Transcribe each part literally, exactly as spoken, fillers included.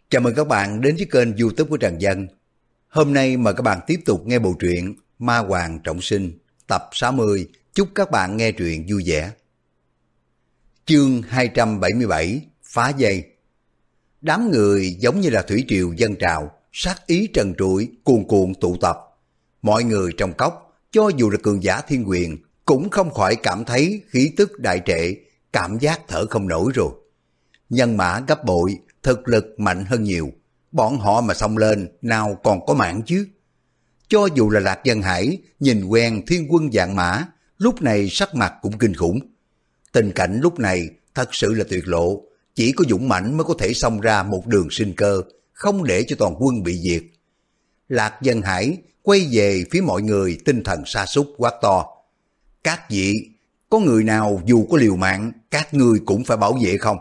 Chào mừng các bạn đến với kênh YouTube của Trần Dân. Hôm nay mời các bạn tiếp tục nghe bộ truyện Ma Hoàng Trọng Sinh tập sáu mươi. Chúc các bạn nghe truyện vui vẻ. Chương hai trăm bảy mươi bảy, phá dây. Đám người giống như là thủy triều dâng trào, sát ý trần trụi, cuồn cuộn tụ tập. Mọi người trong cốc, cho dù là cường giả thiên quyền, cũng không khỏi cảm thấy khí tức đại trệ, cảm giác thở không nổi rồi. Nhân mã gấp bội, thực lực mạnh hơn nhiều, bọn họ mà xông lên nào còn có mạng chứ. Cho dù là Lạc Dân Hải nhìn quen thiên quân vạn mã, lúc này sắc mặt cũng kinh khủng. Tình cảnh lúc này thật sự là tuyệt lộ, chỉ có dũng mãnh mới có thể xông ra một đường sinh cơ, không để cho toàn quân bị diệt. Lạc Dân Hải quay về phía mọi người tinh thần sa sút quát to: các vị, có người nào dù có liều mạng, các ngươi cũng phải bảo vệ không?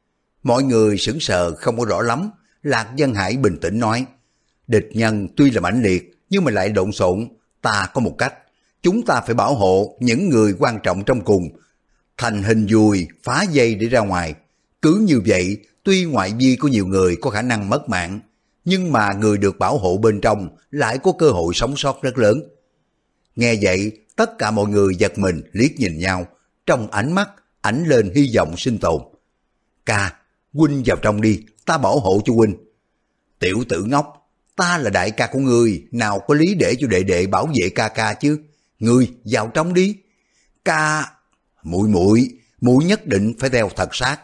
Mọi người sững sờ không có rõ lắm. Lạc Dân Hải bình tĩnh nói: địch nhân tuy là mãnh liệt nhưng mà lại lộn xộn, ta có một cách, chúng ta phải bảo hộ những người quan trọng trong cùng, thành hình dùi phá dây để ra ngoài. Cứ như vậy, tuy ngoại vi có nhiều người có khả năng mất mạng, nhưng mà người được bảo hộ bên trong lại có cơ hội sống sót rất lớn. Nghe vậy, tất cả mọi người giật mình liếc nhìn nhau, trong ánh mắt ánh lên hy vọng sinh tồn. Ca, huynh vào trong đi, ta bảo hộ cho huynh. Tiểu tử ngốc, ta là đại ca của ngươi, nào có lý để cho đệ đệ bảo vệ ca ca chứ. Ngươi vào trong đi. Ca, muội muội, muội nhất định phải theo thật sát.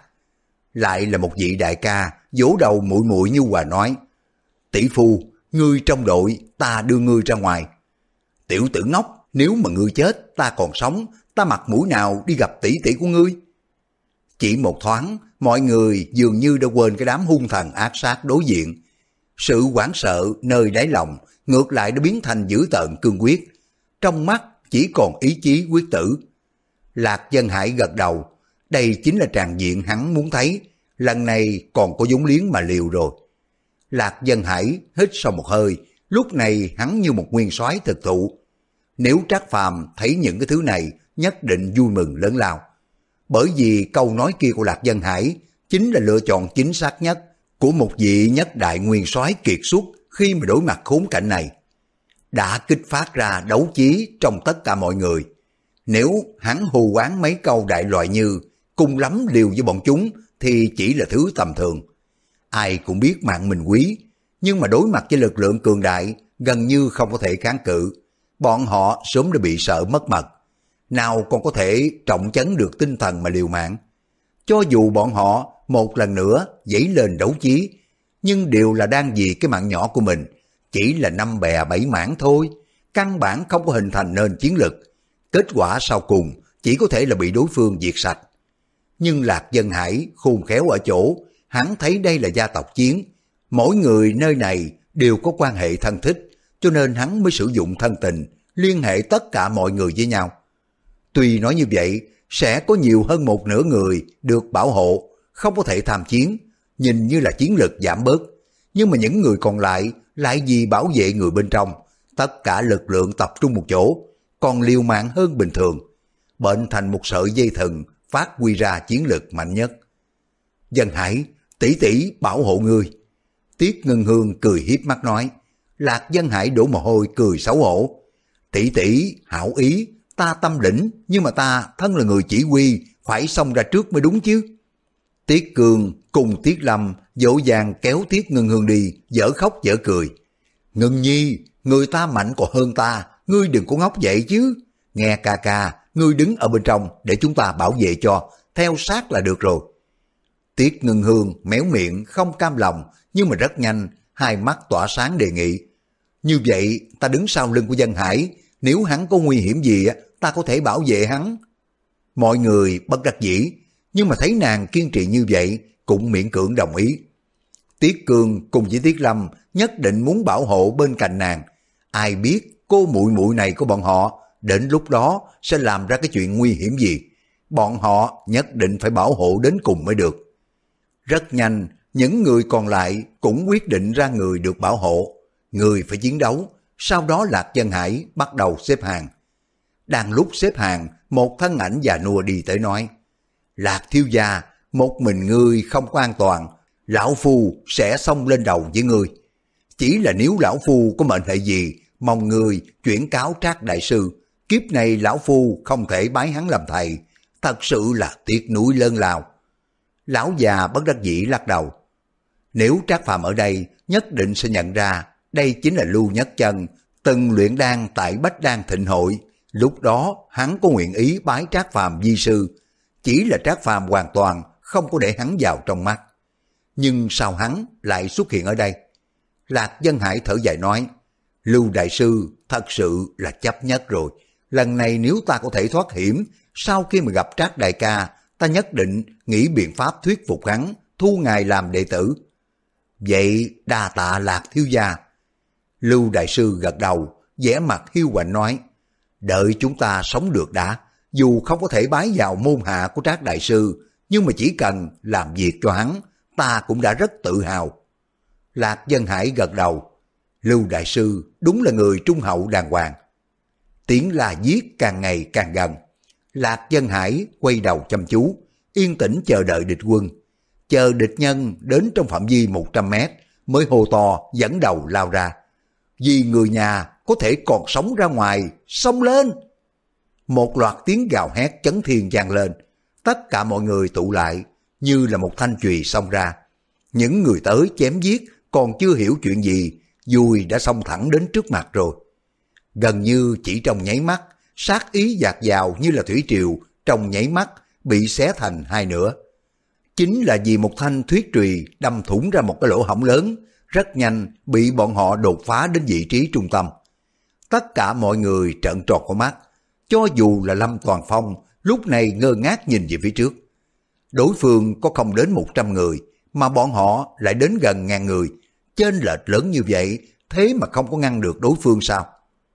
Lại là một vị đại ca vỗ đầu muội muội như hòa nói: tỷ phu, ngươi trong đội, ta đưa ngươi ra ngoài. Tiểu tử ngốc, nếu mà ngươi chết, ta còn sống, ta mặt mũi nào đi gặp tỷ tỷ của ngươi? Chỉ một thoáng, mọi người dường như đã quên cái đám hung thần ác sát đối diện. Sự hoảng sợ nơi đáy lòng ngược lại đã biến thành dữ tợn cương quyết. Trong mắt chỉ còn ý chí quyết tử. Lạc Dân Hải gật đầu. Đây chính là tràng diện hắn muốn thấy. Lần này còn có vốn liếng mà liều rồi. Lạc Dân Hải hít sâu một hơi. Lúc này hắn như một nguyên soái thực thụ. Nếu Trác Phàm thấy những cái thứ này, nhất định vui mừng lớn lao. Bởi vì câu nói kia của Lạc Dân Hải chính là lựa chọn chính xác nhất của một vị nhất đại nguyên soái kiệt xuất khi mà đối mặt khốn cảnh này. Đã kích phát ra đấu chí trong tất cả mọi người. Nếu hắn hù oán mấy câu đại loại như cùng lắm liều với bọn chúng thì chỉ là thứ tầm thường. Ai cũng biết mạng mình quý, nhưng mà đối mặt với lực lượng cường đại gần như không có thể kháng cự. Bọn họ sớm đã bị sợ mất mật, nào còn có thể trọng chấn được tinh thần mà liều mạng. Cho dù bọn họ một lần nữa dấy lên đấu chí, nhưng đều là đang vì cái mạng nhỏ của mình, chỉ là năm bè bảy mảng thôi, căn bản không có hình thành nên chiến lực. Kết quả sau cùng chỉ có thể là bị đối phương diệt sạch. Nhưng Lạc Dân Hải khôn khéo ở chỗ, hắn thấy đây là gia tộc chiến, mỗi người nơi này đều có quan hệ thân thích, cho nên hắn mới sử dụng thân tình, liên hệ tất cả mọi người với nhau. Tuy nói như vậy, sẽ có nhiều hơn một nửa người được bảo hộ, không có thể tham chiến, nhìn như là chiến lực giảm bớt. Nhưng mà những người còn lại lại vì bảo vệ người bên trong, tất cả lực lượng tập trung một chỗ, còn liều mạng hơn bình thường, bệnh thành một sợi dây thừng phát huy ra chiến lực mạnh nhất. Dân Hải, tỷ tỷ bảo hộ ngươi. Tiết Ngân Hương cười hiếp mắt nói. Lạc Dân Hải đổ mồ hôi cười xấu hổ. Tỷ tỷ hảo ý, ta tâm lĩnh, nhưng mà ta thân là người chỉ huy, phải xông ra trước mới đúng chứ. Tiết Cương cùng Tiết Lâm dỗ dàng kéo Tiết Ngân Hương đi, dở khóc dở cười. Ngân Nhi, người ta mạnh còn hơn ta, ngươi đừng có ngốc vậy chứ. Nghe ca ca, ngươi đứng ở bên trong để chúng ta bảo vệ cho, theo sát là được rồi. Tiết Ngân Hương méo miệng không cam lòng, nhưng mà rất nhanh, hai mắt tỏa sáng đề nghị. Như vậy ta đứng sau lưng của Dân Hải, nếu hắn có nguy hiểm gì ta có thể bảo vệ hắn. Mọi người bất đắc dĩ, nhưng mà thấy nàng kiên trì như vậy cũng miễn cưỡng đồng ý. Tiết Cương cùng với Tiết Lâm nhất định muốn bảo hộ bên cạnh nàng. Ai biết cô muội muội này của bọn họ đến lúc đó sẽ làm ra cái chuyện nguy hiểm gì. Bọn họ nhất định phải bảo hộ đến cùng mới được. Rất nhanh, những người còn lại cũng quyết định ra người được bảo hộ. Người phải chiến đấu, sau đó Lạc Dân Hải bắt đầu xếp hàng. Đang lúc xếp hàng, một thân ảnh già nua đi tới nói: Lạc thiếu gia, một mình ngươi không có an toàn, Lão Phu sẽ xông lên đầu với ngươi. Chỉ là nếu Lão Phu có mệnh hệ gì, mong ngươi chuyển cáo Trác Đại Sư. Kiếp này Lão Phu không thể bái hắn làm thầy, thật sự là tiếc nuối lớn lao. Lão già bất đắc dĩ lắc đầu. Nếu Trác Phàm ở đây, nhất định sẽ nhận ra đây chính là Lưu Nhất Chân, từng luyện đan tại Bách Đan Thịnh Hội. Lúc đó hắn có nguyện ý bái Trác Phàm vi sư, chỉ là Trác Phàm hoàn toàn không có để hắn vào trong mắt. Nhưng sao hắn lại xuất hiện ở đây? Lạc Dân Hải thở dài nói, Lưu Đại Sư thật sự là chấp nhất rồi. Lần này nếu ta có thể thoát hiểm, sau khi mà gặp Trác Đại ca, ta nhất định nghĩ biện pháp thuyết phục hắn, thu ngài làm đệ tử. Vậy đa tạ Lạc thiếu gia. Lưu Đại Sư gật đầu, vẻ mặt hiu quạnh nói, đợi chúng ta sống được đã, dù không có thể bái vào môn hạ của Trác Đại Sư, nhưng mà chỉ cần làm việc cho hắn, ta cũng đã rất tự hào. Lạc Dân Hải gật đầu, Lưu Đại Sư đúng là người trung hậu đàng hoàng. Tiếng la giết càng ngày càng gần. Lạc Dân Hải quay đầu chăm chú, yên tĩnh chờ đợi địch quân. Chờ địch nhân đến trong phạm vi một trăm mét mới hô to dẫn đầu lao ra. Vì người nhà có thể còn sống ra ngoài, xông lên. Một loạt tiếng gào hét chấn thiên vang lên. Tất cả mọi người tụ lại như là một thanh chùy xông ra. Những người tới chém giết còn chưa hiểu chuyện gì, dùi đã xông thẳng đến trước mặt rồi. Gần như chỉ trong nháy mắt, sát ý dạt dào như là thủy triều, trong nháy mắt bị xé thành hai nửa. Chính là vì một thanh thuyết trùy đâm thủng ra một cái lỗ hổng lớn, rất nhanh bị bọn họ đột phá đến vị trí trung tâm. Tất cả mọi người trợn tròn con mắt, cho dù là Lâm Toàn Phong lúc này ngơ ngác nhìn về phía trước. Đối phương có không đến một trăm người, mà bọn họ lại đến gần ngàn người, chênh lệch lớn như vậy, thế mà không có ngăn được đối phương sao?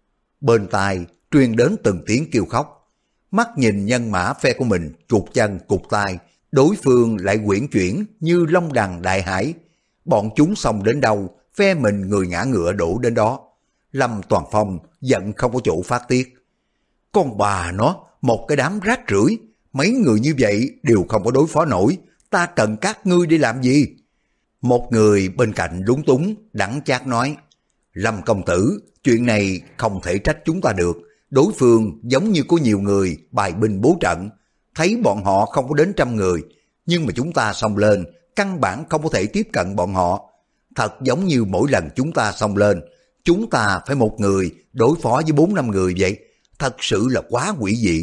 Bên tai truyền đến từng tiếng kêu khóc, mắt nhìn nhân mã phe của mình cụt chân cụt tay, đối phương lại quyển chuyển như long đằng đại hải. Bọn chúng xông đến đâu, phe mình người ngã ngựa đổ đến đó. Lâm Toàn Phong giận không có chỗ phát tiết. Con bà nó, một cái đám rác rưởi, mấy người như vậy đều không có đối phó nổi, ta cần các ngươi để làm gì? Một người bên cạnh lúng túng, đắng chát nói, Lâm công tử, chuyện này không thể trách chúng ta được, đối phương giống như có nhiều người bài binh bố trận, thấy bọn họ không có đến trăm người, nhưng mà chúng ta xông lên, căn bản không có thể tiếp cận bọn họ. Thật giống như mỗi lần chúng ta xông lên, chúng ta phải một người đối phó với bốn năm người vậy, thật sự là quá quỷ dị.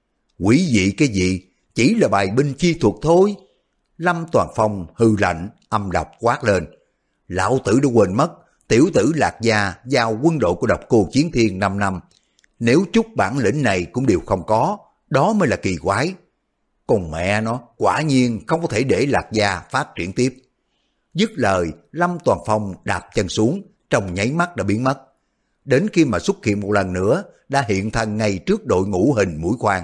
Quỷ dị cái gì? Chỉ là bài binh chi thuật thôi. Lâm Toàn Phong hư lạnh, âm độc quát lên. Lão tử đã quên mất, tiểu tử Lạc Gia giao quân đội của Độc Cô Chiến Thiên năm năm. Nếu chút bản lĩnh này cũng đều không có, đó mới là kỳ quái. Còn mẹ nó, quả nhiên không có thể để Lạc Gia phát triển tiếp. Dứt lời, Lâm Toàn Phong đạp chân xuống, trong nháy mắt đã biến mất. Đến khi mà xuất hiện một lần nữa, đã hiện thân ngay trước đội ngũ hình mũi khoan.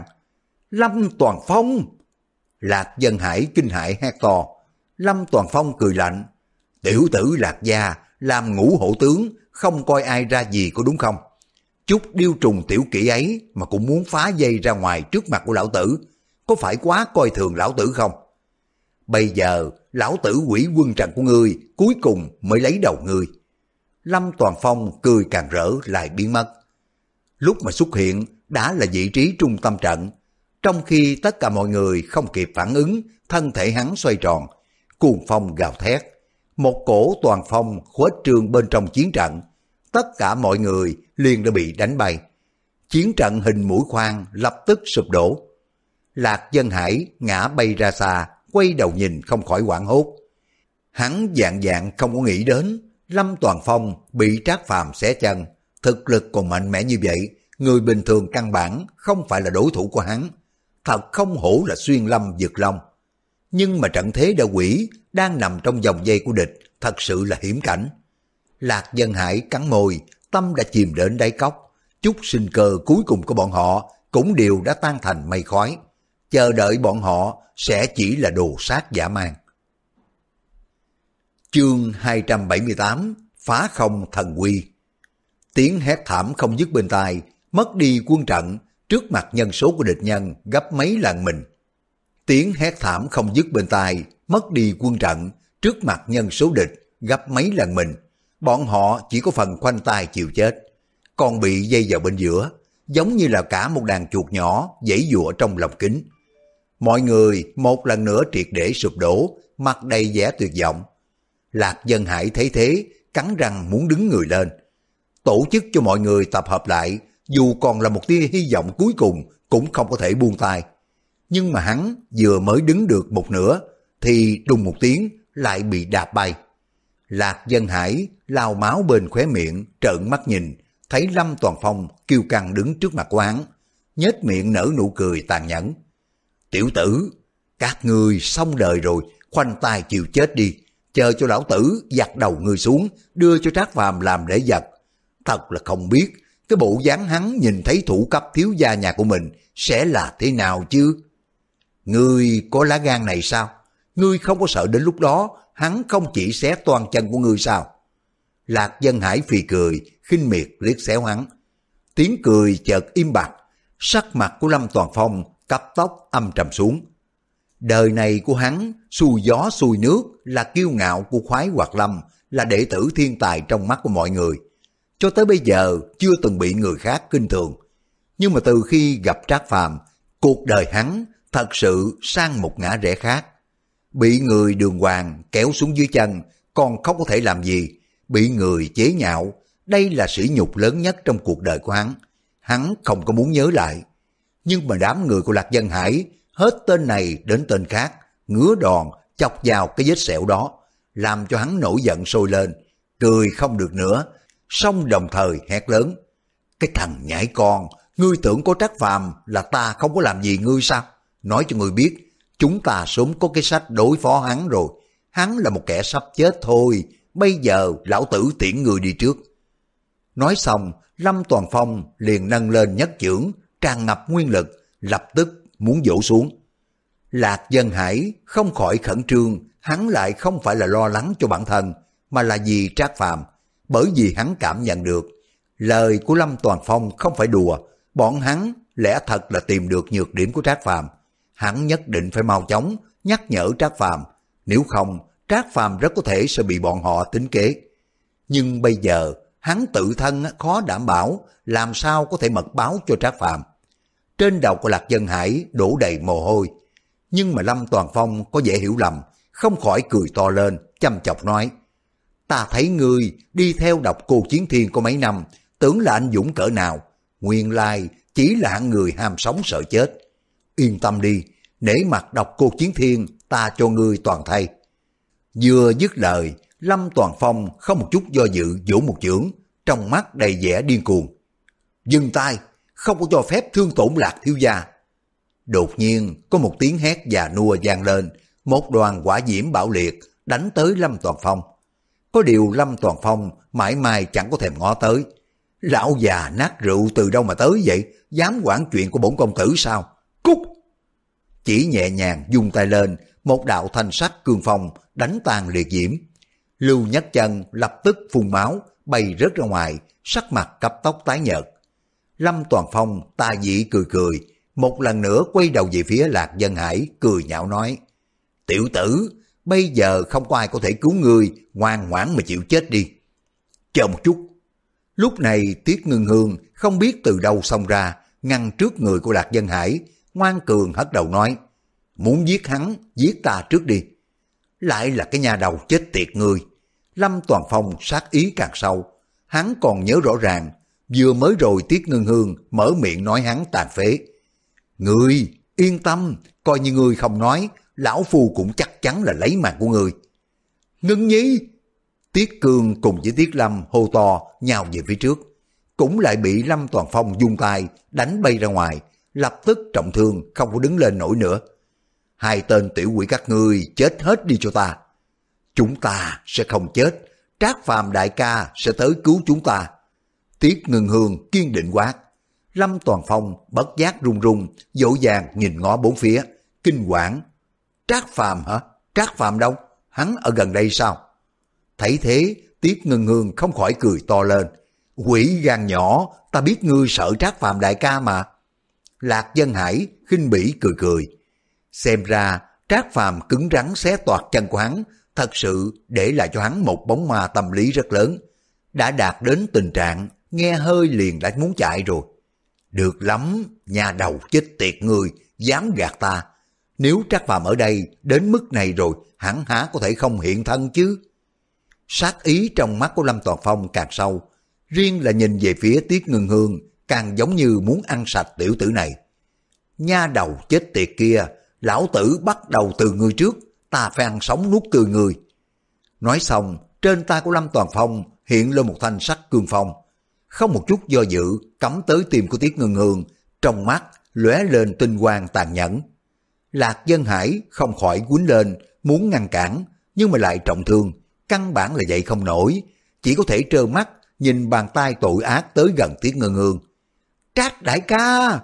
Lâm Toàn Phong! Lạc Dân Hải kinh hãi hét to. Lâm Toàn Phong cười lạnh. Tiểu tử Lạc Gia làm ngũ hộ tướng, không coi ai ra gì có đúng không? Chút điêu trùng tiểu kỹ ấy mà cũng muốn phá dây ra ngoài trước mặt của lão tử, có phải quá coi thường lão tử không? Bây giờ lão tử quỷ quân trận của ngươi cuối cùng mới lấy đầu ngươi. Lâm Toàn Phong cười càng rỡ lại biến mất. Lúc mà xuất hiện đã là vị trí trung tâm trận. Trong khi tất cả mọi người không kịp phản ứng, thân thể hắn xoay tròn, cuồng phong gào thét, một cổ toàn phong khuếch trương bên trong chiến trận. Tất cả mọi người liền đã bị đánh bay. Chiến trận hình mũi khoan lập tức sụp đổ. Lạc Dân Hải ngã bay ra xa, quay đầu nhìn không khỏi hoảng hốt. Hắn dạng dạng không có nghĩ đến Lâm Toàn Phong bị Trác Phàm xé chân, thực lực còn mạnh mẽ như vậy, người bình thường căn bản không phải là đối thủ của hắn. Thật không hổ là xuyên lâm vực long. Nhưng mà trận thế đã quỷ, đang nằm trong vòng dây của địch, thật sự là hiểm cảnh. Lạc Dân Hải cắn môi, tâm đã chìm đến đáy cốc. Chút sinh cơ cuối cùng của bọn họ cũng đều đã tan thành mây khói. Chờ đợi bọn họ sẽ chỉ là đồ sát dã man. Chương hai trăm bảy mươi tám, Phá không thần quy. Tiếng hét thảm không dứt bên tai, mất đi quân trận, trước mặt nhân số của địch nhân gấp mấy lần mình. Tiếng hét thảm không dứt bên tai, mất đi quân trận, trước mặt nhân số địch gấp mấy lần mình, bọn họ chỉ có phần khoanh tay chịu chết, còn bị dây vào bên giữa, giống như là cả một đàn chuột nhỏ giãy giụa trong lòng kính. Mọi người một lần nữa triệt để sụp đổ, mặt đầy vẻ tuyệt vọng. Lạc Dân Hải thấy thế, cắn răng muốn đứng người lên. Tổ chức cho mọi người tập hợp lại, dù còn là một tia hy vọng cuối cùng cũng không có thể buông tay. Nhưng mà hắn vừa mới đứng được một nửa, thì đùng một tiếng lại bị đạp bay. Lạc Dân Hải lao máu bên khóe miệng, trợn mắt nhìn, thấy Lâm Toàn Phong kiêu căng đứng trước mặt của hắn, nhếch miệng nở nụ cười tàn nhẫn. Tiểu tử, các ngươi xong đời rồi, khoanh tay chịu chết đi, chờ cho lão tử giặt đầu ngươi xuống, đưa cho Trác Phàm làm lễ vật. Thật là không biết, cái bộ dáng hắn nhìn thấy thủ cấp thiếu gia nhà của mình sẽ là thế nào chứ? Ngươi có lá gan này sao? Ngươi không có sợ đến lúc đó hắn không chỉ xé toan chân của ngươi sao? Lạc Dân Hải phì cười, khinh miệt liếc xéo hắn. Tiếng cười chợt im bặt, sắc mặt của Lâm Toàn Phong cấp tốc âm trầm xuống. Đời này của hắn xuôi gió xuôi nước, là kiêu ngạo của Khoái Hoạt Lâm, là đệ tử thiên tài trong mắt của mọi người. Cho tới bây giờ chưa từng bị người khác khinh thường. Nhưng mà từ khi gặp Trác Phàm, cuộc đời hắn thật sự sang một ngã rẽ khác. Bị người đường hoàng kéo xuống dưới chân, còn không có thể làm gì. Bị người chế nhạo, đây là sỉ nhục lớn nhất trong cuộc đời của hắn. Hắn không có muốn nhớ lại. Nhưng mà đám người của Lạc Dân Hải, hết tên này đến tên khác, ngứa đòn chọc vào cái vết sẹo đó, làm cho hắn nổi giận sôi lên, cười không được nữa, song đồng thời hét lớn. Cái thằng nhãi con, ngươi tưởng có Trác Phàm là ta không có làm gì ngươi sao? Nói cho ngươi biết, chúng ta sớm có cái sách đối phó hắn rồi. Hắn là một kẻ sắp chết thôi, bây giờ lão tử tiễn người đi trước. Nói xong, Lâm Toàn Phong liền nâng lên nhất chưởng, tràn ngập nguyên lực, lập tức muốn vỗ xuống. Lạc Dân Hải không khỏi khẩn trương, hắn lại không phải là lo lắng cho bản thân, mà là vì Trác Phàm, bởi vì hắn cảm nhận được lời của Lâm Toàn Phong không phải đùa, bọn hắn lẽ thật là tìm được nhược điểm của Trác Phàm, hắn nhất định phải mau chóng nhắc nhở Trác Phàm, nếu không Trác Phàm rất có thể sẽ bị bọn họ tính kế. Nhưng bây giờ hắn tự thân khó đảm bảo, làm sao có thể mật báo cho Trác Phàm. Trên đầu của Lạc Dân Hải đổ đầy mồ hôi, nhưng mà Lâm Toàn Phong có vẻ hiểu lầm, không khỏi cười to lên, chăm chọc nói: Ta thấy ngươi đi theo Độc Cô Chiến Thiên có mấy năm, tưởng là anh dũng cỡ nào, nguyên lai chỉ là hạng người ham sống sợ chết. Yên tâm đi, nể mặt Độc Cô Chiến Thiên, ta cho ngươi toàn thay. Vừa dứt lời, Lâm Toàn Phong không một chút do dự vỗ một chưởng, trong mắt đầy vẻ điên cuồng. Dừng tay, không có cho phép thương tổn Lạc thiếu gia. Đột nhiên có một tiếng hét già nua vang lên, một đoàn hỏa diễm bạo liệt đánh tới Lâm Toàn Phong. Có điều Lâm Toàn Phong mãi mãi chẳng có thèm ngó tới. Lão già nát rượu từ đâu mà tới vậy, dám quản chuyện của bổn công tử sao? Cút! Chỉ nhẹ nhàng vung tay lên, một đạo thanh sắc cương phong đánh tan liệt diễm. Lưu Nhất Chân lập tức phun máu, bay rớt ra ngoài, sắc mặt cấp tốc tái nhợt. Lâm Toàn Phong tà dị cười cười, một lần nữa quay đầu về phía Lạc Dân Hải, cười nhạo nói: Tiểu tử, bây giờ không có ai có thể cứu ngươi, ngoan ngoãn mà chịu chết đi. Chờ một chút. Lúc này Tiết Ngưng Hương không biết từ đâu xông ra, ngăn trước người của Lạc Dân Hải, ngoan cường hất đầu nói: Muốn giết hắn, giết ta trước đi. Lại là cái nhà đầu chết tiệt ngươi. Lâm Toàn Phong sát ý càng sâu, hắn còn nhớ rõ ràng, vừa mới rồi Tiết Ngưng Hương mở miệng nói hắn tàn phế. Ngươi yên tâm, coi như ngươi không nói, lão phu cũng chắc chắn là lấy mạng của ngươi. Ngưng Nhi! Tiết Cương cùng với Tiết Lâm hô to nhào về phía trước, cũng lại bị Lâm Toàn Phong dung tay đánh bay ra ngoài, lập tức trọng thương không có đứng lên nổi nữa. Hai tên tiểu quỷ các ngươi chết hết đi cho ta. Chúng ta sẽ không chết, Trác Phàm đại ca sẽ tới cứu chúng ta. Tiết Ngưng Hương kiên định quát. Lâm Toàn Phong bất giác run run, dỗ dàng nhìn ngó bốn phía, kinh hoảng. Trác Phàm hả? Trác Phàm đâu? Hắn ở gần đây sao? Thấy thế, Tiết Ngưng Hương không khỏi cười to lên. Quỷ gan nhỏ, ta biết ngươi sợ Trác Phàm đại ca mà. Lạc Dân Hải khinh bỉ cười cười. Xem ra Trác Phàm cứng rắn xé toạc chân của hắn, thật sự để lại cho hắn một bóng ma tâm lý rất lớn, đã đạt đến tình trạng nghe hơi liền đã muốn chạy rồi. Được lắm, nhà đầu chết tiệt người, dám gạt ta. Nếu Trác Phàm ở đây đến mức này rồi, hắn há có thể không hiện thân chứ. Sát ý trong mắt của Lâm Toàn Phong càng sâu, riêng là nhìn về phía Tiết Ngân Hương càng giống như muốn ăn sạch tiểu tử này. Nha đầu chết tiệt kia, lão tử bắt đầu từ người trước, ta phải ăn sống nuốt tươi người. Nói xong, trên tay của Lâm Toàn Phong hiện lên một thanh sắc cương phong, không một chút do dự cắm tới tim của Tiết Ngân Hương, trong mắt lóe lên tinh quang tàn nhẫn. Lạc Dân Hải không khỏi quýnh lên muốn ngăn cản, nhưng mà lại trọng thương, căn bản là dậy không nổi, chỉ có thể trơ mắt nhìn bàn tay tội ác tới gần Tiết Ngân Hương. Trác đại ca!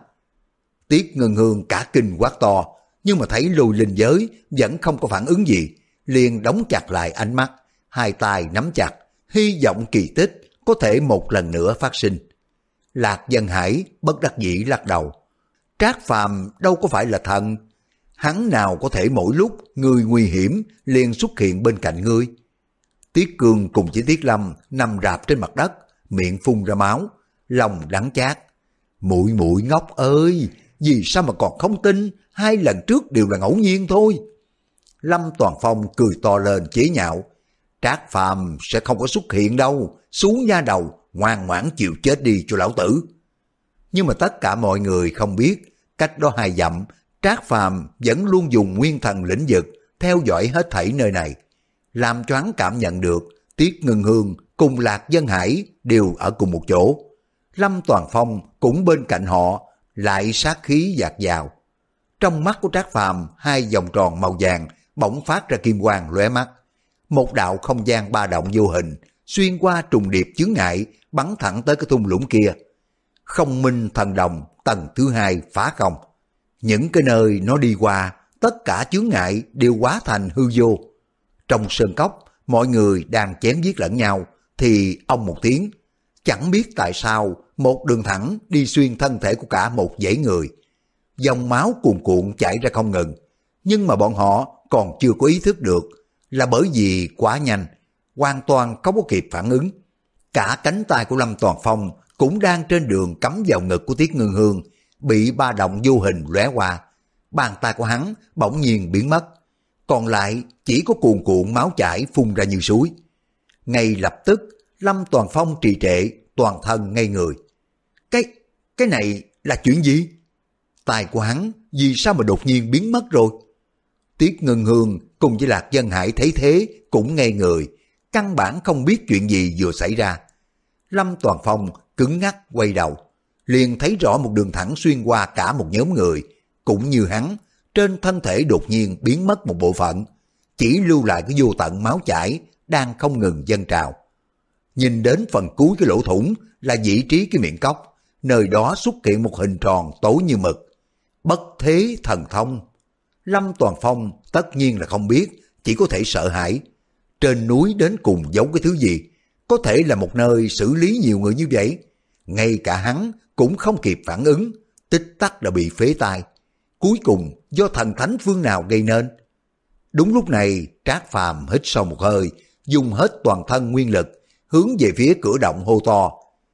Tiết Ngân Hương cả kinh quát to, nhưng mà thấy Lôi Linh Giới vẫn không có phản ứng gì, liền đóng chặt lại ánh mắt, hai tay nắm chặt, hy vọng kỳ tích có thể một lần nữa phát sinh. Lạc Dân Hải bất đắc dĩ lắc đầu. Trác Phàm đâu có phải là thần, hắn nào có thể mỗi lúc người nguy hiểm liền xuất hiện bên cạnh ngươi. Tiết Cương cùng với Tiết Lâm nằm rạp trên mặt đất, miệng phun ra máu, lòng đắng chát. Muội muội ngốc ơi, vì sao mà còn không tin, hai lần trước đều là ngẫu nhiên thôi. Lâm Toàn Phong cười to lên chế nhạo. Trác Phàm sẽ không có xuất hiện đâu, xuống nha đầu, ngoan ngoãn chịu chết đi cho lão tử. Nhưng mà tất cả mọi người không biết, cách đó hai dặm, Trác Phàm vẫn luôn dùng nguyên thần lĩnh vực theo dõi hết thảy nơi này, làm cho hắn cảm nhận được Tiết Ngân Hương cùng Lạc Dân Hải đều ở cùng một chỗ. Lâm Toàn Phong cũng bên cạnh họ, lại sát khí dạt dào. Trong mắt của Trác Phàm hai vòng tròn màu vàng bỗng phát ra kim quang lóe mắt. Một đạo không gian ba động vô hình xuyên qua trùng điệp chướng ngại bắn thẳng tới cái thung lũng kia. Không minh thần đồng tầng thứ hai phá không. Những cái nơi nó đi qua, tất cả chướng ngại đều hóa thành hư vô. Trong sơn cốc, mọi người đang chém giết lẫn nhau, thì ông một tiếng, chẳng biết tại sao một đường thẳng đi xuyên thân thể của cả một dãy người. Dòng máu cuồn cuộn chảy ra không ngừng, nhưng mà bọn họ còn chưa có ý thức được, là bởi vì quá nhanh, hoàn toàn không có kịp phản ứng. Cả cánh tay của Lâm Toàn Phong cũng đang trên đường cắm vào ngực của Tiết Ngân Hương, bị ba động vô hình lóe qua. Bàn tay của hắn bỗng nhiên biến mất, còn lại chỉ có cuồn cuộn máu chảy phun ra như suối. Ngay lập tức, Lâm Toàn Phong trì trệ, toàn thân ngây người. Cái, cái này là chuyện gì? Tay của hắn vì sao mà đột nhiên biến mất rồi? Tiết Ngân Hương cùng với Lạc Dân Hải thấy thế cũng ngây người, căn bản không biết chuyện gì vừa xảy ra. Lâm Toàn Phong cứng ngắc quay đầu, liền thấy rõ một đường thẳng xuyên qua cả một nhóm người, cũng như hắn, trên thân thể đột nhiên biến mất một bộ phận, chỉ lưu lại cái vô tận máu chảy đang không ngừng dâng trào. Nhìn đến phần cuối cái lỗ thủng là vị trí cái miệng cốc, nơi đó xuất hiện một hình tròn tối như mực. Bất thế thần thông. Lâm Toàn Phong tất nhiên là không biết, chỉ có thể sợ hãi. Trên núi đến cùng giấu cái thứ gì, có thể là một nơi xử lý nhiều người như vậy. Ngay cả hắn cũng không kịp phản ứng, tích tắc đã bị phế tai. Cuối cùng do thần thánh phương nào gây nên? Đúng lúc này, Trác Phàm hít sâu một hơi, dùng hết toàn thân nguyên lực, hướng về phía cửa động hô to.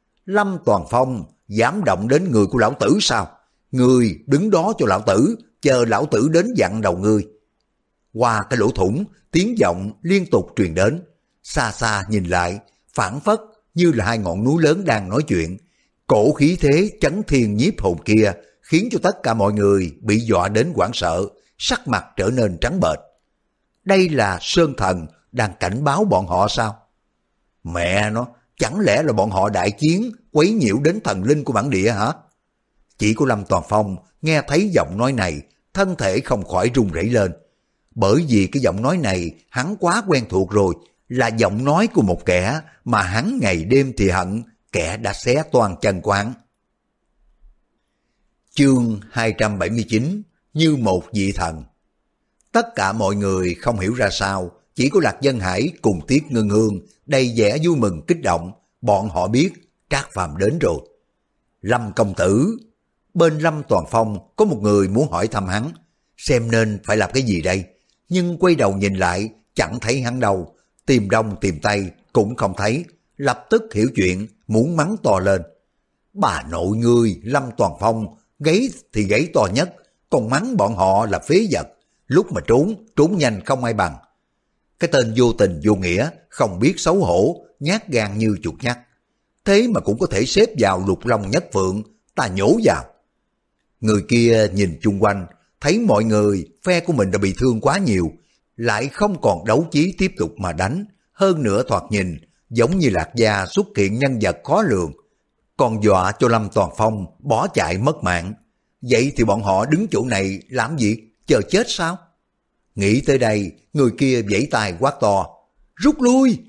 Lâm Toàn Phong, dám động đến người của lão tử sao? Người đứng đó cho lão tử, chờ lão tử đến dặn đầu ngươi. Qua cái lỗ thủng, tiếng vọng liên tục truyền đến. Xa xa nhìn lại, phảng phất như là hai ngọn núi lớn đang nói chuyện. Cổ khí thế chấn thiên nhiếp hồn kia khiến cho tất cả mọi người bị dọa đến hoảng sợ, sắc mặt trở nên trắng bệch. Đây là Sơn Thần đang cảnh báo bọn họ sao? Mẹ nó, chẳng lẽ là bọn họ đại chiến quấy nhiễu đến thần linh của bản địa hả? Chỉ có Lâm Toàn Phong nghe thấy giọng nói này, thân thể không khỏi run rẩy lên. Bởi vì cái giọng nói này hắn quá quen thuộc rồi, là giọng nói của một kẻ mà hắn ngày đêm thì hận, kẻ đã xé toan chân của hắn. Chương hai trăm bảy mươi chín, như một vị thần. Tất cả mọi người không hiểu ra sao, chỉ có Lạc Dân Hải cùng Tiết Ngân Hương đầy vẻ vui mừng kích động, bọn họ biết Trác Phàm đến rồi. Lâm công tử, bên Lâm Toàn Phong có một người muốn hỏi thăm hắn, xem nên phải làm cái gì đây, nhưng quay đầu nhìn lại, chẳng thấy hắn đâu, tìm đông tìm tây cũng không thấy, lập tức hiểu chuyện, muốn mắng to lên. Bà nội ngươi, Lâm Toàn Phong, gáy thì gáy to nhất, còn mắng bọn họ là phế vật, lúc mà trốn, trốn nhanh không ai bằng. Cái tên vô tình vô nghĩa, không biết xấu hổ, nhát gan như chuột nhắt. Thế mà cũng có thể xếp vào lục long nhất phượng, ta nhổ vào. Người kia nhìn chung quanh, thấy mọi người, phe của mình đã bị thương quá nhiều, lại không còn đấu chí tiếp tục mà đánh. Hơn nữa thoạt nhìn, giống như Lạc Gia xuất hiện nhân vật khó lường, còn dọa cho Lâm Toàn Phong bỏ chạy mất mạng. Vậy thì bọn họ đứng chỗ này làm gì, chờ chết sao? Nghĩ tới đây, người kia vẫy tay quát to, rút lui!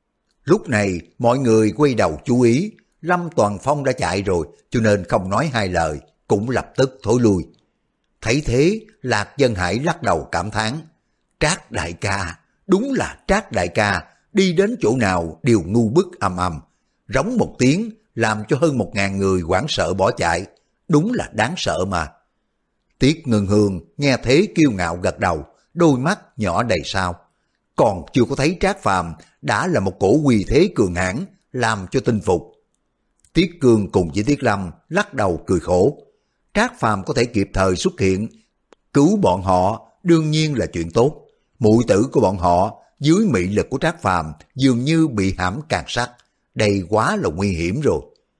Lúc này, mọi người quay đầu chú ý, Lâm Toàn Phong đã chạy rồi, cho nên không nói hai lời, cũng lập tức thối lui. Thấy thế, Lạc Dân Hải lắc đầu cảm thán, Trác đại ca, đúng là Trác đại ca, đi đến chỗ nào đều ngu bức ầm ầm, rống một tiếng làm cho hơn một ngàn người hoảng sợ bỏ chạy, đúng là đáng sợ mà. Tiết Ngân Hương nghe thế kiêu ngạo gật đầu, đôi mắt nhỏ đầy sao, còn chưa có thấy Trác Phàm đã là một cổ uy thế cường hãn, làm cho tinh phục. Tiết Cương cùng với Tiết Lâm lắc đầu cười khổ, Trác Phàm có thể kịp thời xuất hiện, cứu bọn họ đương nhiên là chuyện tốt. Muội tử của bọn họ dưới mị lực của Trác Phàm dường như bị hãm càng sắt, đây quá là nguy hiểm rồi.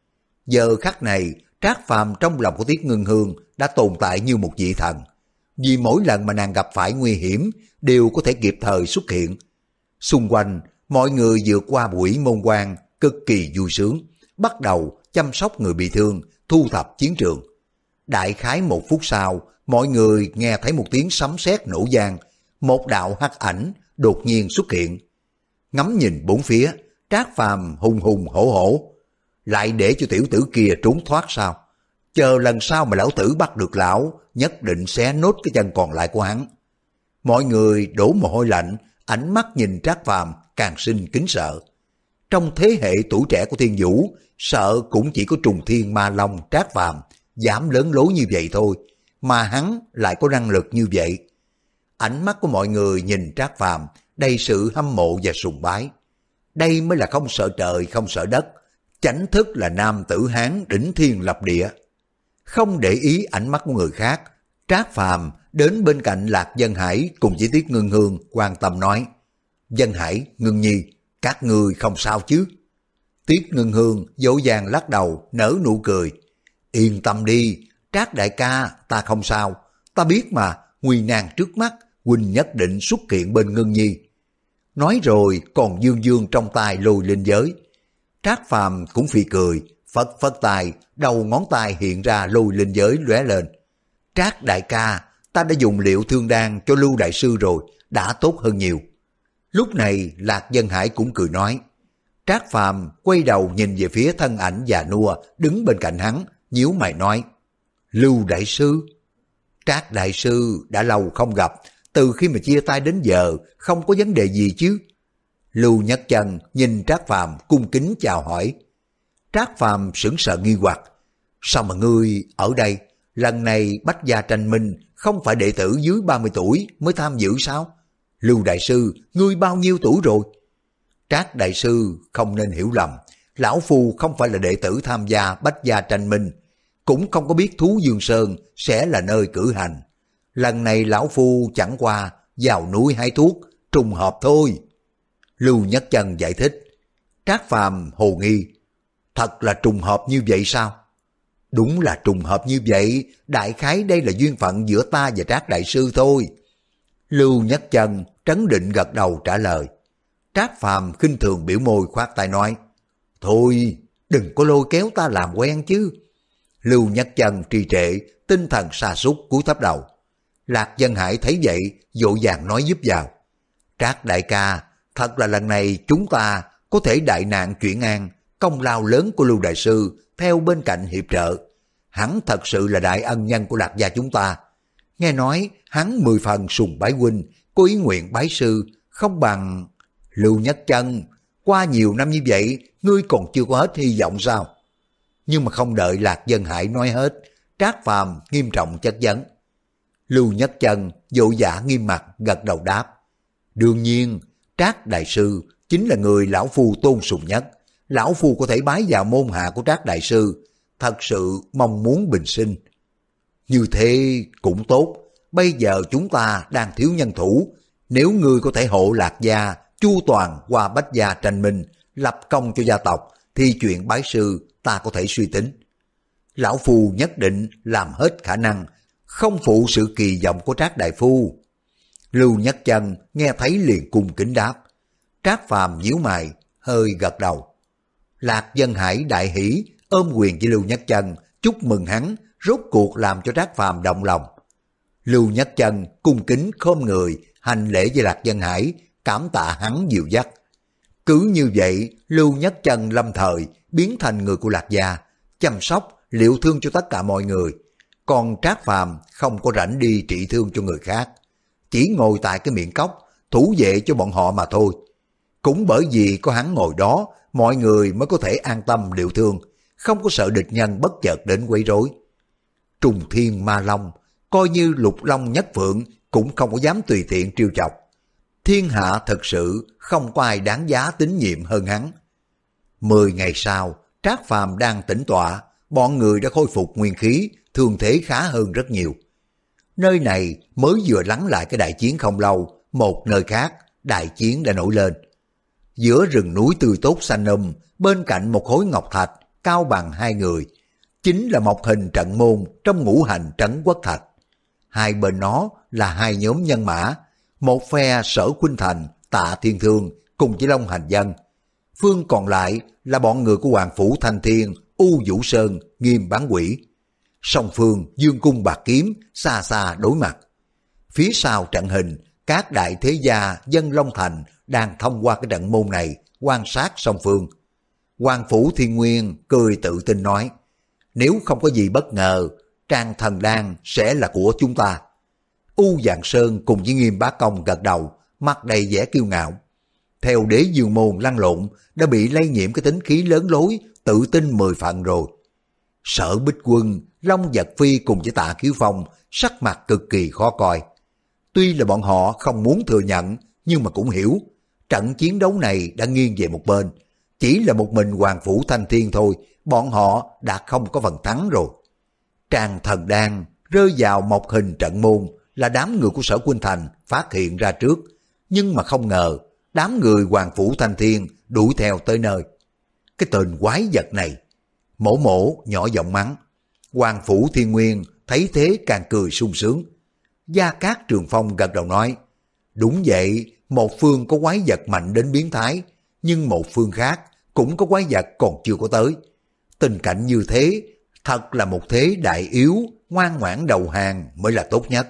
Giờ khắc này, Trác Phàm trong lòng của Tiết Ngân Hương đã tồn tại như một vị thần, vì mỗi lần mà nàng gặp phải nguy hiểm đều có thể kịp thời xuất hiện. Xung quanh, mọi người vượt qua buổi môn quan cực kỳ vui sướng, bắt đầu chăm sóc người bị thương, thu thập chiến trường. Đại khái một phút sau, mọi người nghe thấy một tiếng sấm sét nổ vang, một đạo hắc ảnh đột nhiên xuất hiện. Ngắm nhìn bốn phía, Trác Phàm hùng hùng hổ hổ, lại để cho tiểu tử kia trốn thoát sao? Chờ lần sau mà lão tử bắt được lão, nhất định xé nốt cái chân còn lại của hắn. Mọi người đổ mồ hôi lạnh, ánh mắt nhìn Trác Phàm càng sinh kính sợ. Trong thế hệ tuổi trẻ của Thiên Vũ, sợ cũng chỉ có Trùng Thiên Ma Long Trác Phàm dám lớn lối như vậy thôi, mà hắn lại có năng lực như vậy. Ánh mắt của mọi người nhìn Trác Phàm đầy sự hâm mộ và sùng bái. Đây mới là không sợ trời không sợ đất, chánh thức là nam tử Hán đỉnh thiên lập địa. Không để ý ánh mắt của người khác, Trác Phàm đến bên cạnh Lạc Dân Hải cùng với Tiết Ngân Hương quan tâm nói, Dân Hải, Ngân Nhi, các ngươi không sao chứ? Tiết Ngân Hương dỗ dàng lắc đầu nở nụ cười, yên tâm đi, Trác đại ca, ta không sao, ta biết mà, nguy nan trước mắt, huynh nhất định xuất hiện bên Ngân Nhi. Nói rồi còn dương dương trong tay lôi lên giới. Trác Phàm cũng phì cười, phất phất tay, đầu ngón tay hiện ra lôi lên giới lóe lên. Trác đại ca, ta đã dùng liệu thương đan cho Lưu đại sư rồi, đã tốt hơn nhiều. Lúc này Lạc Dân Hải cũng cười nói. Trác Phàm quay đầu nhìn về phía thân ảnh già nua đứng bên cạnh hắn, nhíu mày nói, Lưu đại sư. Trác đại sư đã lâu không gặp, từ khi mà chia tay đến giờ không có vấn đề gì chứ? Lưu Nhất Chân nhìn Trác Phàm cung kính chào hỏi. Trác Phàm sững sờ nghi hoặc, sao mà ngươi ở đây? Lần này Bách Gia tranh minh không phải đệ tử dưới ba mươi tuổi mới tham dự sao? Lưu đại sư, ngươi bao nhiêu tuổi rồi? Trác đại sư không nên hiểu lầm, lão phu không phải là đệ tử tham gia Bách Gia tranh minh, cũng không có biết Thú Dương Sơn sẽ là nơi cử hành. Lần này lão phu chẳng qua vào núi hái thuốc, trùng hợp thôi. Lưu Nhất Chân giải thích. Trác Phàm hồ nghi, thật là trùng hợp như vậy sao? Đúng là trùng hợp như vậy, đại khái đây là duyên phận giữa ta và Trác đại sư thôi. Lưu Nhất Chân trấn định gật đầu trả lời. Trác Phàm khinh thường biểu môi khoát tay nói, thôi đừng có lôi kéo ta làm quen chứ. Lưu Nhất Chân trì trệ, tinh thần sa sút cúi thấp đầu. Lạc Dân Hải thấy vậy, vội vàng nói giúp vào. Trác đại ca, thật là lần này chúng ta có thể đại nạn chuyển an, công lao lớn của Lưu đại sư theo bên cạnh hiệp trợ. Hắn thật sự là đại ân nhân của Lạc gia chúng ta. Nghe nói hắn mười phần sùng bái huynh, có ý nguyện bái sư, không bằng... Lưu Nhất Chân, qua nhiều năm như vậy, ngươi còn chưa có hết hy vọng sao? Nhưng mà không đợi Lạc Dân Hải nói hết, Trác Phàm nghiêm trọng chất vấn. Lưu Nhất Chân vội vã nghiêm mặt gật đầu đáp. Đương nhiên, Trác Đại Sư chính là người lão phu tôn sùng nhất. Lão phu có thể bái vào môn hạ của Trác Đại Sư, thật sự mong muốn bình sinh. Như thế cũng tốt, bây giờ chúng ta đang thiếu nhân thủ. Nếu ngươi có thể hộ Lạc Gia, chu toàn qua Bách Gia tranh minh, lập công cho gia tộc, thì chuyện bái sư ta có thể suy tính. Lão phu nhất định làm hết khả năng, không phụ sự kỳ vọng của Trác Đại Phu. Lưu Nhất Chân nghe thấy liền cung kính đáp. Trác Phàm nhíu mày, hơi gật đầu. Lạc Dân Hải đại hỉ, ôm quyền với Lưu Nhất Chân, chúc mừng hắn, rốt cuộc làm cho Trác Phàm động lòng. Lưu Nhất Chân cung kính khom người, hành lễ với Lạc Dân Hải, cảm tạ hắn dìu dắt. Cứ như vậy, Lưu Nhất Chân lâm thời biến thành người của Lạc Gia, chăm sóc, liệu thương cho tất cả mọi người. Còn Trác Phàm không có rảnh đi trị thương cho người khác, chỉ ngồi tại cái miệng cốc, thủ vệ cho bọn họ mà thôi. Cũng bởi vì có hắn ngồi đó, mọi người mới có thể an tâm liệu thương, không có sợ địch nhân bất chợt đến quấy rối. Trùng Thiên Ma Long, coi như Lục Long Nhất Phượng cũng không có dám tùy tiện trêu chọc. Thiên hạ thật sự không có ai đáng giá tín nhiệm hơn hắn. Mười ngày sau, Trác Phàm đang tĩnh tọa, bọn người đã khôi phục nguyên khí, thương thế khá hơn rất nhiều. Nơi này mới vừa lắng lại cái đại chiến không lâu, một nơi khác, đại chiến đã nổi lên. Giữa rừng núi tươi tốt xanh um, bên cạnh một khối ngọc thạch cao bằng hai người, chính là một hình trận môn trong ngũ hành trấn quốc thạch. Hai bên nó là hai nhóm nhân mã, một phe Sở Khuynh Thành, Tạ Thiên Thương cùng với Long Hành Dân. Phương còn lại là bọn người của Hoàng Phủ Thanh Thiên, U Vũ Sơn, Nghiêm Bán Quỷ. Song phương dương cung bạc kiếm, xa xa đối mặt. Phía sau trận hình, các đại thế gia dân Long Thành đang thông qua cái trận môn này quan sát song phương. Hoàng Phủ Thiên Nguyên cười tự tin nói, nếu không có gì bất ngờ, Trang Thần Đan sẽ là của chúng ta. U Dạng Sơn cùng với Nghiêm Bá Công gật đầu, mặt đầy vẻ kiêu ngạo. Theo Đế Dương Môn lăn lộn, đã bị lây nhiễm cái tính khí lớn lối, tự tin mười phần rồi. Sở Bích Quân, Long Vật Phi cùng với Tạ Kiếu Phong sắc mặt cực kỳ khó coi. Tuy là bọn họ không muốn thừa nhận, nhưng mà cũng hiểu, trận chiến đấu này đã nghiêng về một bên. Chỉ là một mình Hoàng Phủ Thanh Thiên thôi, bọn họ đã không có phần thắng rồi. Trang Thần Đan rơi vào một hình trận môn là đám người của Sở Khuynh Thành phát hiện ra trước, nhưng mà không ngờ đám người Hoàng Phủ Thanh Thiên đuổi theo tới nơi. Cái tên quái vật này! Mổ Mổ nhỏ giọng mắng. Hoàng Phủ Thiên Nguyên thấy thế càng cười sung sướng. Gia Cát Trường Phong gật đầu nói, đúng vậy, một phương có quái vật mạnh đến biến thái, nhưng một phương khác cũng có quái vật còn chưa có tới. Tình cảnh như thế, thật là một thế đại yếu, ngoan ngoãn đầu hàng mới là tốt nhất.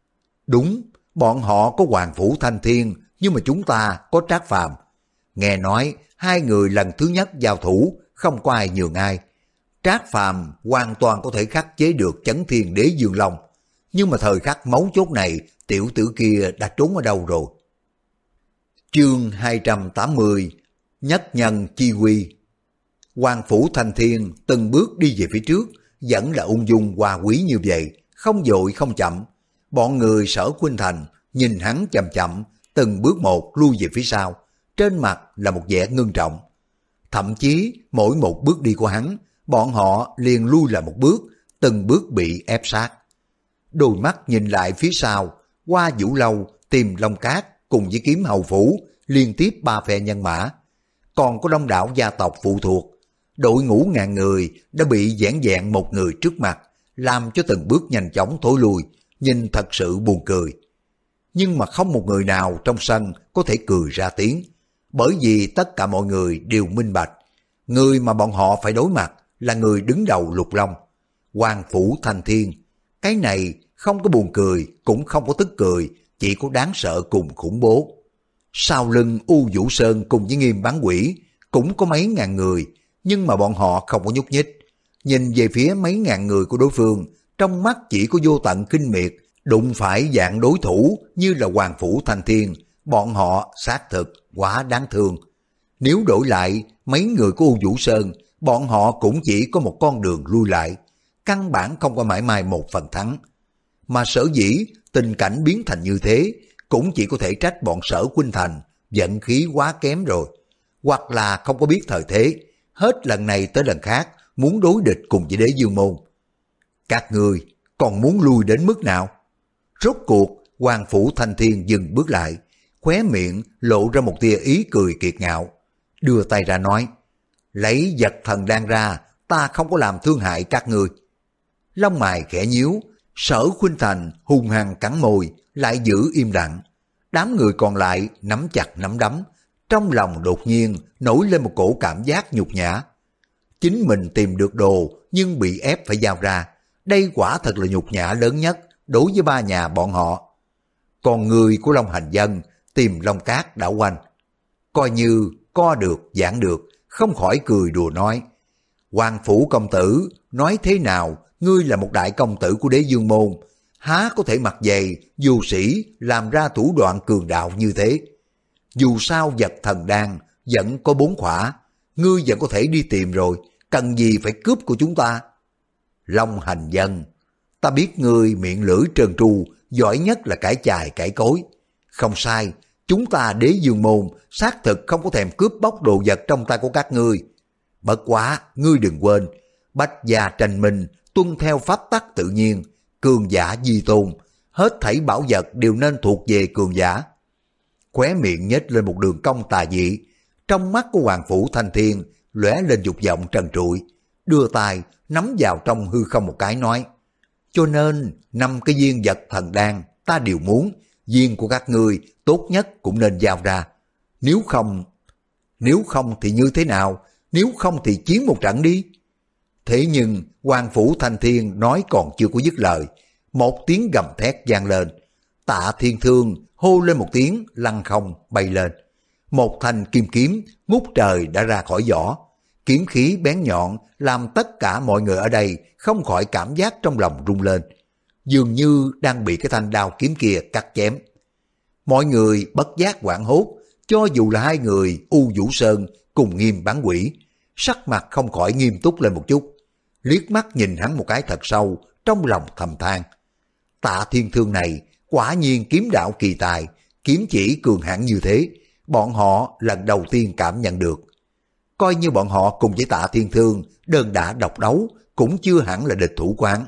Đúng, bọn họ có Hoàng Phủ Thanh Thiên, nhưng mà chúng ta có Trác Phàm. Nghe nói, hai người lần thứ nhất giao thủ, không có ai nhường ai. Trác Phàm hoàn toàn có thể khắc chế được Chấn Thiên Đế Dương Long, nhưng mà thời khắc mấu chốt này, tiểu tử kia đã trốn ở đâu rồi? Chương hai trăm tám mươi, Nhất Nhân Chi Quy. Hoàng Phủ Thanh Thiên từng bước đi về phía trước, vẫn là ung dung hòa quý như vậy, không vội không chậm. Bọn người Sở Khuynh Thành nhìn hắn chậm chậm, từng bước một lui về phía sau, trên mặt là một vẻ ngưng trọng. Thậm chí mỗi một bước đi của hắn, bọn họ liền lui lại một bước, từng bước bị ép sát. Đôi mắt nhìn lại phía sau, qua Vũ Lâu, Tìm Long Cát cùng với Kiếm Hầu Phủ, liên tiếp ba phe nhân mã. Còn có đông đảo gia tộc phụ thuộc, đội ngũ ngàn người đã bị giãn dẹn một người trước mặt, làm cho từng bước nhanh chóng thối lui, nhìn thật sự buồn cười. Nhưng mà không một người nào trong sân có thể cười ra tiếng, bởi vì tất cả mọi người đều minh bạch, người mà bọn họ phải đối mặt là người đứng đầu Lục Long, Hoàng Phủ Thanh Thiên. Cái này không có buồn cười, cũng không có tức cười, chỉ có đáng sợ cùng khủng bố. Sau lưng U Vũ Sơn cùng với Nghiêm Bán Quỷ cũng có mấy ngàn người, nhưng mà bọn họ không có nhúc nhích. Nhìn về phía mấy ngàn người của đối phương, trong mắt chỉ có vô tận kinh miệt. Đụng phải dạng đối thủ như là Hoàng Phủ Thanh Thiên, bọn họ xác thực quá đáng thương. Nếu đổi lại mấy người của U Vũ Sơn, bọn họ cũng chỉ có một con đường lui lại, căn bản không có mãi mai một phần thắng. Mà sở dĩ tình cảnh biến thành như thế, cũng chỉ có thể trách bọn Sở Khuynh Thành vận khí quá kém rồi, hoặc là không có biết thời thế, hết lần này tới lần khác muốn đối địch cùng với Đế Dương Môn. Các ngươi còn muốn lui đến mức nào? Rốt cuộc, Hoàng Phủ Thanh Thiên dừng bước lại, khóe miệng lộ ra một tia ý cười kiệt ngạo, đưa tay ra nói, lấy vật thần đan ra, ta không có làm thương hại các ngươi. Lông mày khẽ nhíu, Sở Khuynh Thành hung hăng cắn môi, lại giữ im lặng. Đám người còn lại nắm chặt nắm đấm, trong lòng đột nhiên nổi lên một cổ cảm giác nhục nhã. Chính mình tìm được đồ nhưng bị ép phải giao ra, đây quả thật là nhục nhã lớn nhất đối với ba nhà bọn họ. Còn người của Long Hành Dân tìm Long Cát đảo quanh, coi như co được giãn được, không khỏi cười đùa nói, Hoàng Phủ công tử, nói thế nào, ngươi là một đại công tử của Đế Dương Môn, há có thể mặc dày dù sĩ làm ra thủ đoạn cường đạo như thế. Dù sao vật thần đan vẫn có bốn khỏa, ngươi vẫn có thể đi tìm rồi, cần gì phải cướp của chúng ta. Long Hành Dân, ta biết ngươi miệng lưỡi trơn tru, giỏi nhất là cãi chài cãi cối. Không sai, chúng ta Đế Dương Môn xác thực không có thèm cướp bóc đồ vật trong tay của các ngươi. Bất quá, ngươi đừng quên, bách gia tranh minh, tuân theo pháp tắc tự nhiên, cường giả di tôn, hết thảy bảo vật đều nên thuộc về cường giả. Khóe miệng nhếch lên một đường cong tà dị, trong mắt của Hoàng Phủ Thanh Thiên lóe lên dục vọng trần trụi, đưa tay nắm vào trong hư không một cái nói, cho nên năm cái viên vật thần đan ta đều muốn, viên của các ngươi tốt nhất cũng nên giao ra. Nếu không, nếu không thì như thế nào, nếu không thì chiến một trận đi. Thế nhưng Hoàng Phủ Thanh Thiên nói còn chưa có dứt lời, một tiếng gầm thét vang lên, Tạ Thiên Thương hô lên một tiếng lăn không bay lên. Một thanh kim kiếm ngút trời đã ra khỏi vỏ, kiếm khí bén nhọn làm tất cả mọi người ở đây không khỏi cảm giác trong lòng rung lên, dường như đang bị cái thanh đao kiếm kia cắt chém. Mọi người bất giác hoảng hốt, cho dù là hai người U Vũ Sơn cùng Nghiêm Bán Quỷ, sắc mặt không khỏi nghiêm túc lên một chút, liếc mắt nhìn hắn một cái thật sâu, trong lòng thầm than. Tạ Thiên Thương này quả nhiên kiếm đạo kỳ tài, kiếm chỉ cường hãn như thế, bọn họ lần đầu tiên cảm nhận được. Coi như bọn họ cùng với Tạ Thiên Thương đơn đả độc đấu, cũng chưa hẳn là địch thủ quán.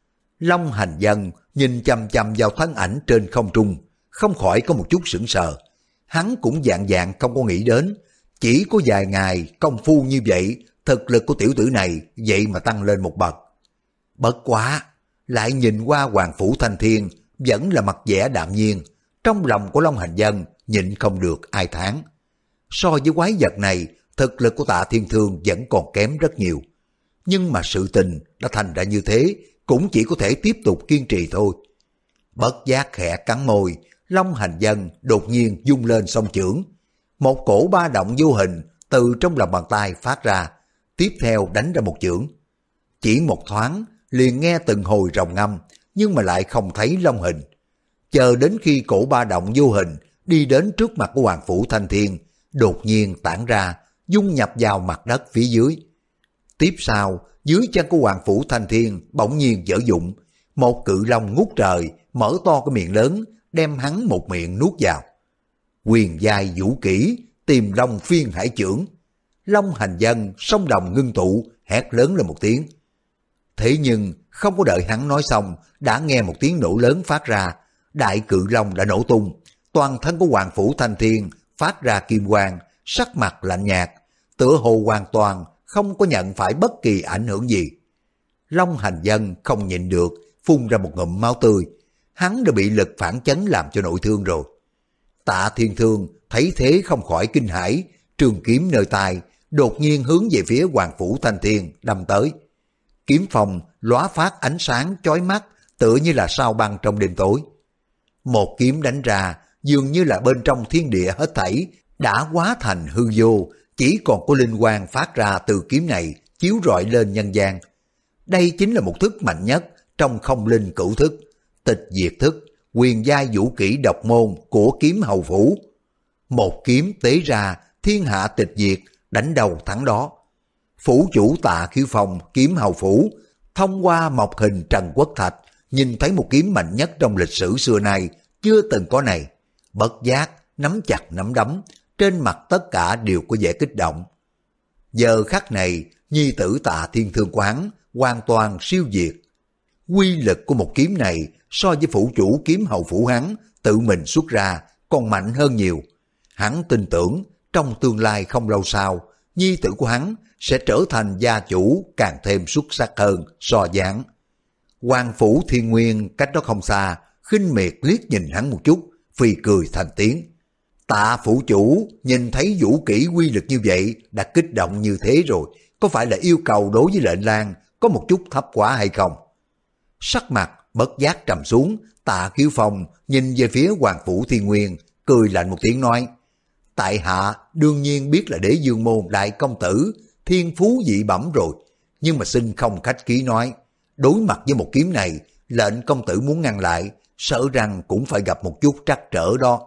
Long Hành Dân nhìn chăm chăm vào thân ảnh trên không trung, không khỏi có một chút sững sờ. Hắn cũng dạng dạng không có nghĩ đến, chỉ có vài ngày công phu như vậy, thực lực của tiểu tử này vậy mà tăng lên một bậc. Bất quá, lại nhìn qua Hoàng Phủ Thanh Thiên vẫn là mặt vẻ đạm nhiên, trong lòng của Long Hành Dân nhịn không được ai thán. So với quái vật này, thực lực của Tạ Thiên Thương vẫn còn kém rất nhiều. Nhưng mà sự tình đã thành ra như thế, cũng chỉ có thể tiếp tục kiên trì thôi. Bất giác khẽ cắn môi, Long Hành Dân đột nhiên vung lên song chưởng. Một cổ ba động vô hình từ trong lòng bàn tay phát ra, tiếp theo đánh ra một chưởng. Chỉ một thoáng, liền nghe từng hồi rồng ngâm, nhưng mà lại không thấy long hình. Chờ đến khi cổ ba động vô hình đi đến trước mặt của Hoàng Phủ Thanh Thiên, đột nhiên tản ra, dung nhập vào mặt đất phía dưới. Tiếp sau, dưới chân của Hoàng Phủ Thanh Thiên bỗng nhiên dở dụng, một cự long ngút trời, mở to cái miệng lớn, đem hắn một miệng nuốt vào. Quyền giai vũ kỹ, tìm long phiên hải chưởng. Long Hành Dân song đồng ngưng tụ, hét lớn lên một tiếng. Thế nhưng không có đợi hắn nói xong, đã nghe một tiếng nổ lớn phát ra, đại cự long đã nổ tung, toàn thân của Hoàng Phủ Thanh Thiên phát ra kim quang, sắc mặt lạnh nhạt, tựa hồ hoàn toàn không có nhận phải bất kỳ ảnh hưởng gì. Long Hành Dân không nhịn được, phun ra một ngụm máu tươi, hắn đã bị lực phản chấn làm cho nội thương rồi. Tạ Thiên Thương thấy thế không khỏi kinh hãi, trường kiếm nơi tay, đột nhiên hướng về phía Hoàng Phủ Thanh Thiên đâm tới. Kiếm phong lóa phát ánh sáng chói mắt, tựa như là sao băng trong đêm tối. Một kiếm đánh ra, dường như là bên trong thiên địa hết thảy đã hóa thành hư vô, chỉ còn có linh quang phát ra từ kiếm này chiếu rọi lên nhân gian. Đây chính là một thức mạnh nhất trong không linh cửu thức, tịch diệt thức, quyền giai vũ kỹ độc môn của kiếm hầu phủ. Một kiếm tế ra, thiên hạ tịch diệt, đánh đầu thắng đó. Phủ chủ Tạ Khiếu Phong kiếm hầu phủ, thông qua mộc hình Trần Quốc Thạch, nhìn thấy một kiếm mạnh nhất trong lịch sử xưa nay, chưa từng có này. Bất giác, nắm chặt nắm đấm, trên mặt tất cả đều có vẻ kích động. Giờ khắc này, nhi tử Tạ Thiên Thương của hắn hoàn toàn siêu việt. Quy lực của một kiếm này so với phủ chủ kiếm hầu phủ hắn tự mình xuất ra còn mạnh hơn nhiều. Hắn tin tưởng trong tương lai không lâu sau, nhi tử của hắn sẽ trở thành gia chủ càng thêm xuất sắc hơn so với hắn. Hoàng phủ Thiên Nguyên cách đó không xa, khinh miệt liếc nhìn hắn một chút, phì cười thành tiếng. Tạ phủ chủ nhìn thấy vũ kỹ quy lực như vậy đã kích động như thế rồi, có phải là yêu cầu đối với lệnh lang có một chút thấp quá hay không? Sắc mặt bất giác trầm xuống, Tạ Khiếu Phong nhìn về phía Hoàng phủ Thiên Nguyên, cười lạnh một tiếng nói: tại hạ đương nhiên biết là Đế Dương môn đại công tử thiên phú dị bẩm rồi, nhưng mà xin không khách khí nói, đối mặt với một kiếm này, lệnh công tử muốn ngăn lại, sợ rằng cũng phải gặp một chút trắc trở đó.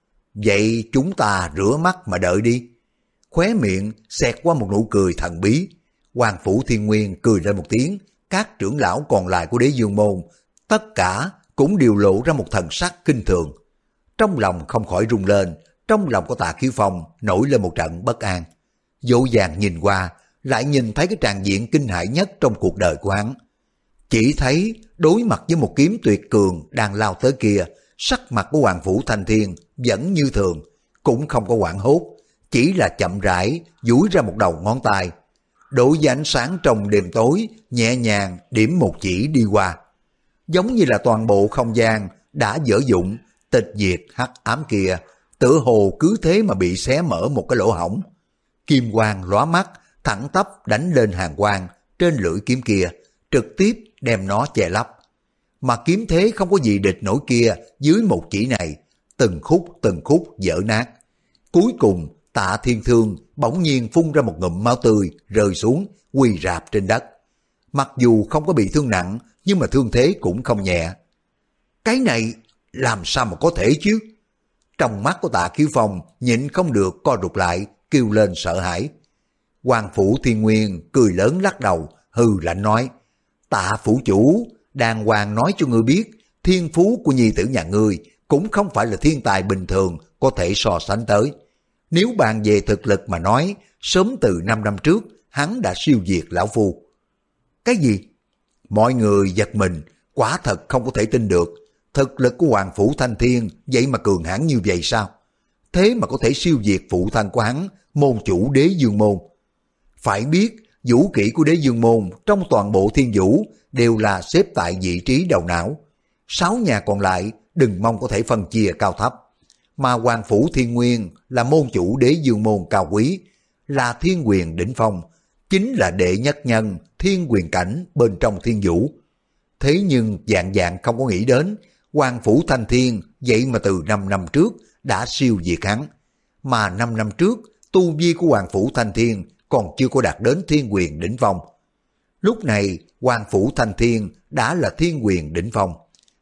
Vậy chúng ta rửa mắt mà đợi đi. Khóe miệng xẹt qua một nụ cười thần bí. Hoàng phủ Thiên Nguyên cười lên một tiếng, các trưởng lão còn lại của Đế Dương môn tất cả cũng đều lộ ra một thần sắc kinh thường. Trong lòng không khỏi rung lên, trong lòng của Tạ Khiếu Phong nổi lên một trận bất an. Dỗ dàng nhìn qua, lại nhìn thấy cái tràng diện kinh hãi nhất trong cuộc đời của hắn. Chỉ thấy đối mặt với một kiếm tuyệt cường đang lao tới kia, sắc mặt của Hoàng phủ Thanh Thiên vẫn như thường, cũng không có hoảng hốt, chỉ là chậm rãi duỗi ra một đầu ngón tay, đối với ánh sáng trong đêm tối, nhẹ nhàng điểm một chỉ đi qua. Giống như là toàn bộ không gian đã dở dụng, tịch diệt hắc ám kia, tựa hồ cứ thế mà bị xé mở một cái lỗ hổng. Kim quang lóa mắt, thẳng tắp đánh lên hàng quang trên lưỡi kiếm kia, trực tiếp đem nó che lấp. Mà kiếm thế không có gì địch nổi kia dưới một chỉ này, từng khúc từng khúc vỡ nát. Cuối cùng Tạ Thiên Thương bỗng nhiên phun ra một ngụm máu tươi rơi xuống, quỳ rạp trên đất. Mặc dù không có bị thương nặng, nhưng mà thương thế cũng không nhẹ. Cái này làm sao mà có thể chứ? Trong mắt của Tạ Khiếu Phong nhịn không được co rụt lại, kêu lên sợ hãi. Hoàng phủ Thiên Nguyên cười lớn lắc đầu, hừ lạnh nói: Tạ phủ chủ, đàng hoàng nói cho ngươi biết, thiên phú của nhi tử nhà ngươi cũng không phải là thiên tài bình thường có thể so sánh tới. Nếu bàn về thực lực mà nói, sớm từ năm năm trước, hắn đã siêu việt lão phu. Cái gì? Mọi người giật mình, quả thật không có thể tin được. Thực lực của Hoàng phủ Thanh Thiên vậy mà cường hãn như vậy sao? Thế mà có thể siêu việt phụ thân của hắn, môn chủ Đế Dương môn. Phải biết, vũ kỹ của Đế Dương môn trong toàn bộ thiên vũ đều là xếp tại vị trí đầu não. Sáu nhà còn lại đừng mong có thể phân chia cao thấp. Mà Hoàng phủ Thiên Nguyên là môn chủ Đế Dương môn cao quý, là thiên quyền đỉnh phong, chính là đệ nhất nhân thiên quyền cảnh bên trong thiên vũ. Thế nhưng dạng dạng không có nghĩ đến, Hoàng phủ Thanh Thiên vậy mà từ năm năm trước đã siêu việt hắn. Mà năm năm trước, tu vi của Hoàng phủ Thanh Thiên còn chưa có đạt đến thiên quyền đỉnh phong. Lúc này, Hoàng phủ Thanh Thiên đã là thiên quyền đỉnh phong.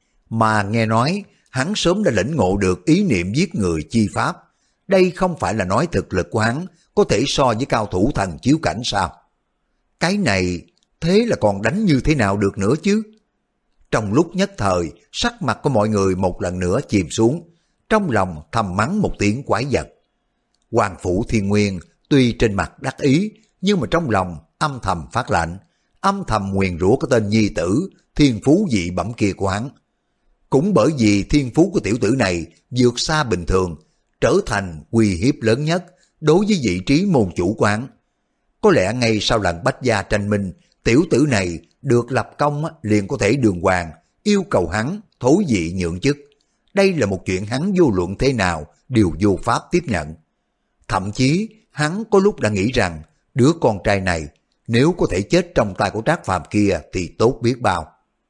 Mà nghe nói, hắn sớm đã lĩnh ngộ được ý niệm giết người chi pháp. Đây không phải là nói thực lực của hắn có thể so với cao thủ thần chiếu cảnh sao? Cái này, thế là còn đánh như thế nào được nữa chứ? Trong lúc nhất thời, sắc mặt của mọi người một lần nữa chìm xuống, trong lòng thầm mắng một tiếng quái vật. Hoàng phủ Thiên Nguyên tuy trên mặt đắc ý, nhưng mà trong lòng âm thầm phát lạnh, âm thầm nguyền rủa cái tên nhi tử thiên phú dị bẩm kia của hắn. Cũng bởi vì thiên phú của tiểu tử này vượt xa bình thường, trở thành uy hiếp lớn nhất đối với vị trí môn chủ của hắn. Có lẽ ngay sau lần Bách gia tranh minh, tiểu tử này được lập công liền có thể đường hoàng yêu cầu hắn thối vị nhượng chức. Đây là một chuyện hắn vô luận thế nào đều vô pháp tiếp nhận. Thậm chí hắn có lúc đã nghĩ rằng đứa con trai này nếu có thể chết trong tay của Trác Phàm kia thì tốt biết bao.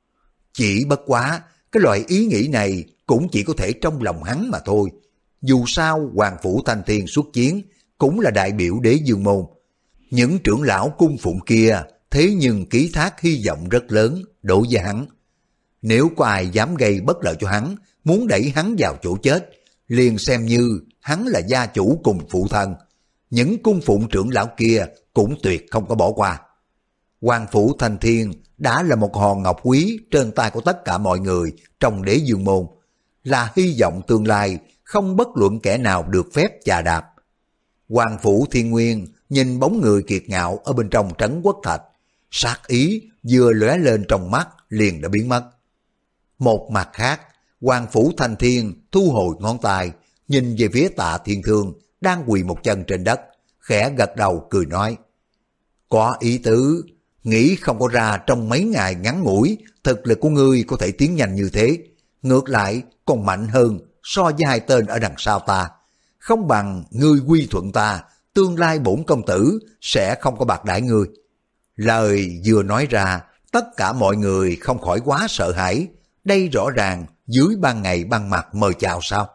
Chỉ bất quá cái loại ý nghĩ này cũng chỉ có thể trong lòng hắn mà thôi. Dù sao Hoàng phủ Thanh Thiên xuất chiến cũng là đại biểu Đế Dương môn. Những trưởng lão cung phụng kia thế nhưng ký thác hy vọng rất lớn đối với hắn. Nếu có ai dám gây bất lợi cho hắn, muốn đẩy hắn vào chỗ chết, liền xem như hắn là gia chủ cùng phụ thân. Những cung phụng trưởng lão kia cũng tuyệt không có bỏ qua. Hoàng phủ Thanh Thiên đã là một hòn ngọc quý trên tay của tất cả mọi người trong Đế Dương môn, là hy vọng tương lai không bất luận kẻ nào được phép chà đạp. Hoàng Phủ Thiên Nguyên nhìn bóng người kiệt ngạo ở bên trong trấn Quốc Thạch, sát ý vừa lóe lên trong mắt liền đã biến mất. Một mặt khác, Hoàng Phủ Thanh Thiên thu hồi ngón tay, nhìn về phía Tạ Thiên Thương đang quỳ một chân trên đất, khẽ gật đầu cười nói: có ý tứ, nghĩ không có ra trong mấy ngày ngắn ngủi thực lực của ngươi có thể tiến nhanh như thế, ngược lại còn mạnh hơn so với hai tên ở đằng sau ta. Không bằng ngươi quy thuận ta, tương lai bổn công tử sẽ không có bạc đãi ngươi. Lời vừa nói ra, tất cả mọi người không khỏi quá sợ hãi. Đây rõ ràng dưới ban ngày ban mặt mời chào sao?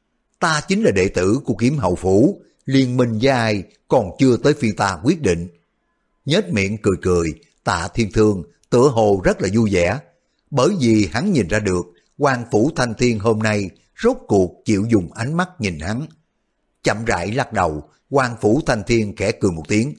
Ta chính là đệ tử của Kiếm Hầu Phủ, liên minh với ai còn chưa tới phiên ta quyết định. Nhếch miệng cười cười, Tạ Thiên Thương tựa hồ rất là vui vẻ, bởi vì hắn nhìn ra được Hoàng Phủ Thanh Thiên hôm nay rốt cuộc chịu dùng ánh mắt nhìn hắn. Chậm rãi lắc đầu, Hoàng Phủ Thanh Thiên khẽ cười một tiếng.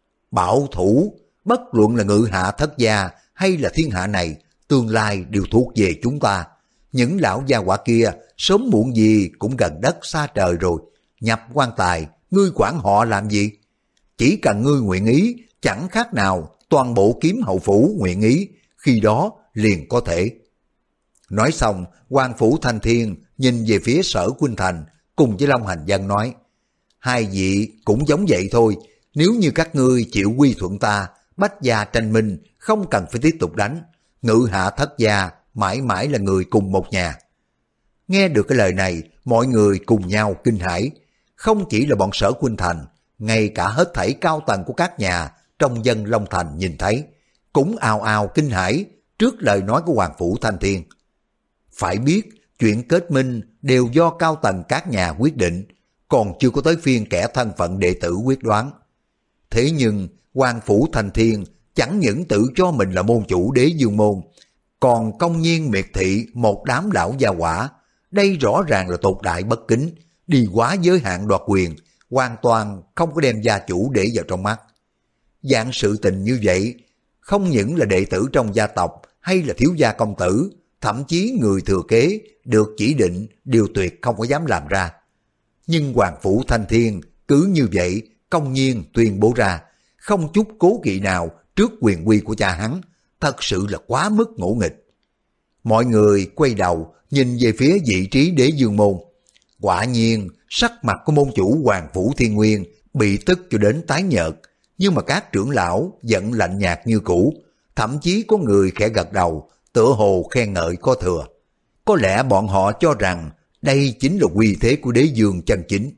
Bảo thủ, bất luận là Ngự Hạ Thất Gia hay là thiên hạ này, tương lai đều thuộc về chúng ta. Những lão gia hỏa kia sớm muộn gì cũng gần đất xa trời rồi, nhập quan tài, ngươi quản họ làm gì? Chỉ cần ngươi nguyện ý, chẳng khác nào toàn bộ Kiếm Hậu Phủ nguyện ý, khi đó liền có thể. Nói xong, Hoàng Phủ Thanh Thiên nhìn về phía Sở Khuynh Thành cùng với Long Hành Dân nói: hai vị cũng giống vậy thôi, nếu như các ngươi chịu quy thuận ta, Bách gia tranh minh, không cần phải tiếp tục đánh. Ngự Hạ Thất Gia mãi mãi là người cùng một nhà. Nghe được cái lời này, mọi người cùng nhau kinh hãi. Không chỉ là bọn Sở Khuynh Thành, ngay cả hết thảy cao tầng của các nhà trong dân Long Thành nhìn thấy, cũng ào ào kinh hãi trước lời nói của Hoàng Phủ Thanh Thiên. Phải biết, chuyện kết minh đều do cao tầng các nhà quyết định, còn chưa có tới phiên kẻ thân phận đệ tử quyết đoán. Thế nhưng, Hoàng Phủ Thanh Thiên chẳng những tự cho mình là môn chủ Đế Dương môn, còn công nhiên miệt thị một đám lão gia hỏa. Đây rõ ràng là tột đại bất kính, đi quá giới hạn đoạt quyền, hoàn toàn không có đem gia chủ để vào trong mắt. Dạng sự tình như vậy, không những là đệ tử trong gia tộc hay là thiếu gia công tử, thậm chí người thừa kế được chỉ định đều tuyệt không có dám làm ra. Nhưng Hoàng Phủ Thanh Thiên cứ như vậy công nhiên tuyên bố ra, không chút cố kỵ nào trước quyền uy của cha hắn, thật sự là quá mức ngỗ nghịch. Mọi người quay đầu nhìn về phía vị trí Đế Dương môn. Quả nhiên sắc mặt của môn chủ Hoàng Phủ Thiên Nguyên bị tức cho đến tái nhợt, nhưng mà các trưởng lão vẫn lạnh nhạt như cũ, thậm chí có người khẽ gật đầu, tựa hồ khen ngợi có thừa. Có lẽ bọn họ cho rằng đây chính là uy thế của Đế Dương chân chính.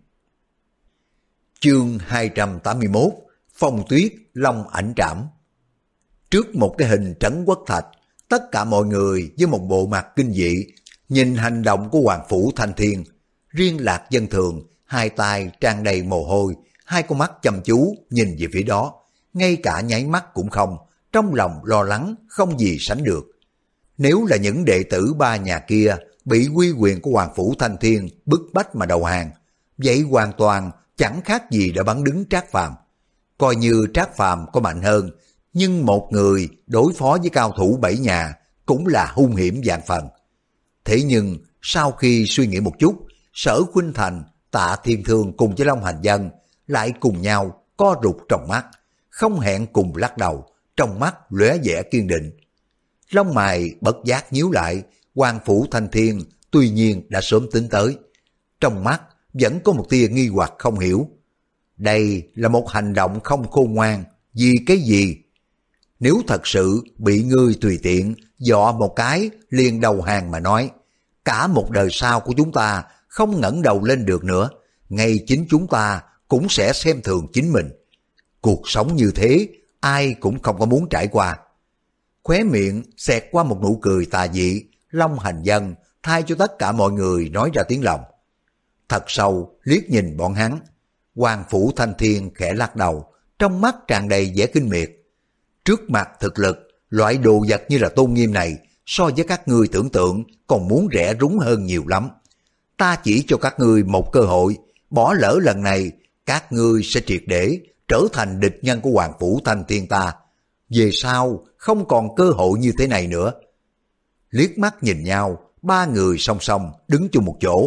Chương hai trăm tám mươi mốt, Phong Tuyết Long Ảnh Trảm. Trước một cái hình trấn Quốc Thạch, tất cả mọi người với một bộ mặt kinh dị nhìn hành động của Hoàng Phủ Thanh Thiên. Riêng Lạc Dân Thường, hai tay tràn đầy mồ hôi, hai con mắt chăm chú nhìn về phía đó, ngay cả nháy mắt cũng không, trong lòng lo lắng không gì sánh được. Nếu là những đệ tử ba nhà kia bị uy quyền của Hoàng Phủ Thanh Thiên bức bách mà đầu hàng, vậy hoàn toàn chẳng khác gì đã bắn đứng Trác Phàm. Coi như Trác Phàm có mạnh hơn, nhưng một người đối phó với cao thủ bảy nhà cũng là hung hiểm vạn phần. Thế nhưng sau khi suy nghĩ một chút, Sở Khuynh Thành, Tạ Thiên Thương cùng với Long Hành Dân lại cùng nhau co rụt trong mắt, không hẹn cùng lắc đầu, trong mắt lóe vẻ kiên định. Lông mày bất giác nhíu lại, Hoàng Phủ Thanh Thiên tuy nhiên đã sớm tính tới. Trong mắt vẫn có một tia nghi hoặc không hiểu. Đây là một hành động không khôn ngoan, vì cái gì? Nếu thật sự bị ngươi tùy tiện dọ một cái liền đầu hàng mà nói, cả một đời sau của chúng ta không ngẩng đầu lên được nữa, ngay chính chúng ta cũng sẽ xem thường chính mình. Cuộc sống như thế, ai cũng không có muốn trải qua. Khóe miệng xẹt qua một nụ cười tà dị, Long Hành Dân thay cho tất cả mọi người nói ra tiếng lòng. Thật sâu liếc nhìn bọn hắn, Hoàng Phủ Thanh Thiên khẽ lắc đầu, trong mắt tràn đầy vẻ kinh miệt. Trước mặt thực lực, loại đồ vật như là tôn nghiêm này, so với các ngươi tưởng tượng còn muốn rẻ rúng hơn nhiều lắm. Ta chỉ cho các ngươi một cơ hội, bỏ lỡ lần này, các ngươi sẽ triệt để trở thành địch nhân của Hoàng Phủ Thanh Thiên ta. Về sau, không còn cơ hội như thế này nữa. Liếc mắt nhìn nhau, ba người song song đứng chung một chỗ,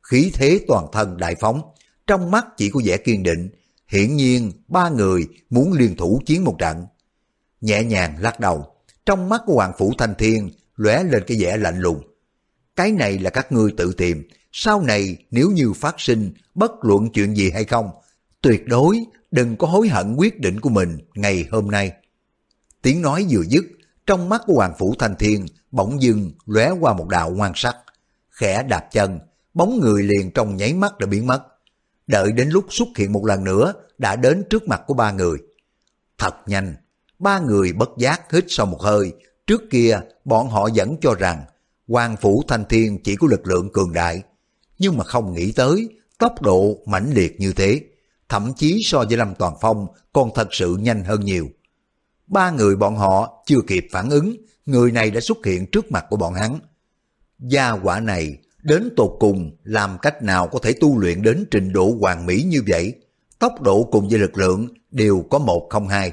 khí thế toàn thân đại phóng, trong mắt chỉ có vẻ kiên định, hiển nhiên ba người muốn liên thủ chiến một trận. Nhẹ nhàng lắc đầu, trong mắt của Hoàng Phủ Thanh Thiên lóe lên cái vẻ lạnh lùng. Cái này là các ngươi tự tìm, sau này nếu như phát sinh bất luận chuyện gì hay không, tuyệt đối đừng có hối hận quyết định của mình ngày hôm nay. Tiếng nói vừa dứt, trong mắt của Hoàng Phủ Thanh Thiên bỗng dưng lóe qua một đạo ngoan sắc, khẽ đạp chân, bóng người liền trong nháy mắt đã biến mất. Đợi đến lúc xuất hiện một lần nữa, đã đến trước mặt của ba người. Thật nhanh, ba người bất giác hít sau một hơi. Trước kia bọn họ vẫn cho rằng Hoàng Phủ Thanh Thiên chỉ có lực lượng cường đại, nhưng mà không nghĩ tới tốc độ mãnh liệt như thế, thậm chí so với Lâm Toàn Phong còn thật sự nhanh hơn nhiều. Ba người bọn họ chưa kịp phản ứng, người này đã xuất hiện trước mặt của bọn hắn. Gia hỏa này đến tột cùng làm cách nào có thể tu luyện đến trình độ hoàn mỹ như vậy, tốc độ cùng với lực lượng đều có một không hai.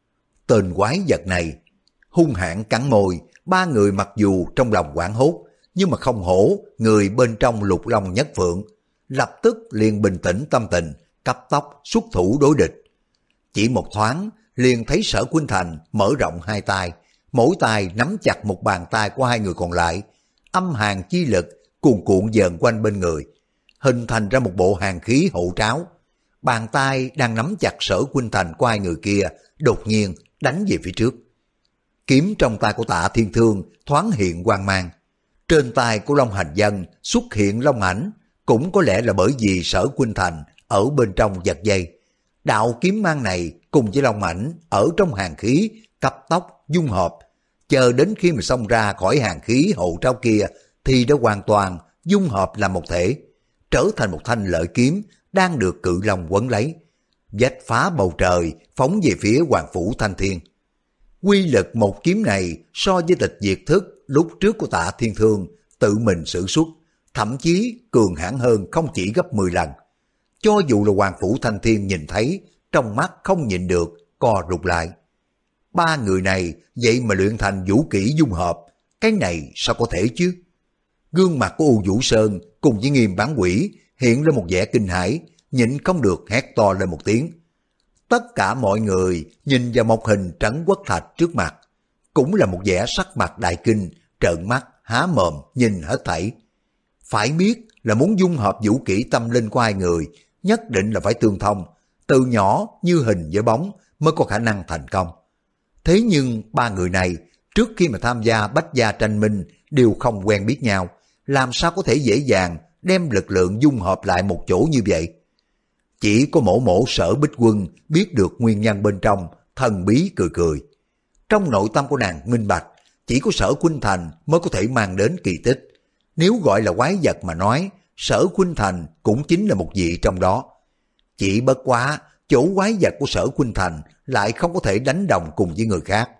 Tên quái vật này hung hãn cắn môi, ba người mặc dù trong lòng hoảng hốt, nhưng mà không hổ người bên trong Lục Long Nhất Phượng, lập tức liền bình tĩnh tâm tình, cấp tốc xuất thủ đối địch. Chỉ một thoáng liền thấy Sở Khuynh Thành mở rộng hai tay, mỗi tay nắm chặt một bàn tay của hai người còn lại, âm hàn chi lực cuồn cuộn dần quanh bên người, hình thành ra một bộ hàn khí hộ tráo. Bàn tay đang nắm chặt Sở Khuynh Thành của hai người kia đột nhiên đánh về phía trước. Kiếm trong tay của Tạ Thiên Thương thoáng hiện quang mang, trên tay của Long Hành Dân xuất hiện long ảnh, cũng có lẽ là bởi vì Sở Khuynh Thành ở bên trong giật dây. Đạo kiếm mang này cùng với long ảnh ở trong hàn khí cấp tốc dung hợp, chờ đến khi mà xông ra khỏi hàn khí hộ tráo kia thì đã hoàn toàn dung hợp làm một thể, trở thành một thanh lợi kiếm đang được cự long quấn lấy, vạch phá bầu trời phóng về phía Hoàng Phủ Thanh Thiên. Quy lực một kiếm này so với tịch diệt thức lúc trước của Tạ Thiên Thương tự mình sử xuất, thậm chí cường hãn hơn không chỉ gấp mười lần. Cho dù là Hoàng Phủ Thanh Thiên nhìn thấy, trong mắt không nhịn được co rụt lại. Ba người này vậy mà luyện thành vũ kỹ dung hợp, cái này sao có thể chứ? Gương mặt của U Vũ Sơn cùng với Nghiêm Bán Quỷ hiện lên một vẻ kinh hãi, nhịn không được hét to lên một tiếng. Tất cả mọi người nhìn vào một hình trấn quốc thạch trước mặt, cũng là một vẻ sắc mặt đại kinh, trợn mắt, há mồm nhìn hết thảy. Phải biết là muốn dung hợp vũ kỹ tâm linh của hai người, nhất định là phải tương thông, từ nhỏ như hình với bóng mới có khả năng thành công. Thế nhưng ba người này trước khi mà tham gia bách gia tranh minh đều không quen biết nhau, làm sao có thể dễ dàng đem lực lượng dung hợp lại một chỗ như vậy? Chỉ có mổ mổ Sở Bích Quân biết được nguyên nhân bên trong, thần bí cười cười. Trong nội tâm của nàng minh bạch, chỉ có Sở Khuynh Thành mới có thể mang đến kỳ tích. Nếu gọi là quái vật mà nói, Sở Khuynh Thành cũng chính là một vị trong đó. Chỉ bất quá, chỗ quái vật của Sở Khuynh Thành lại không có thể đánh đồng cùng với người khác.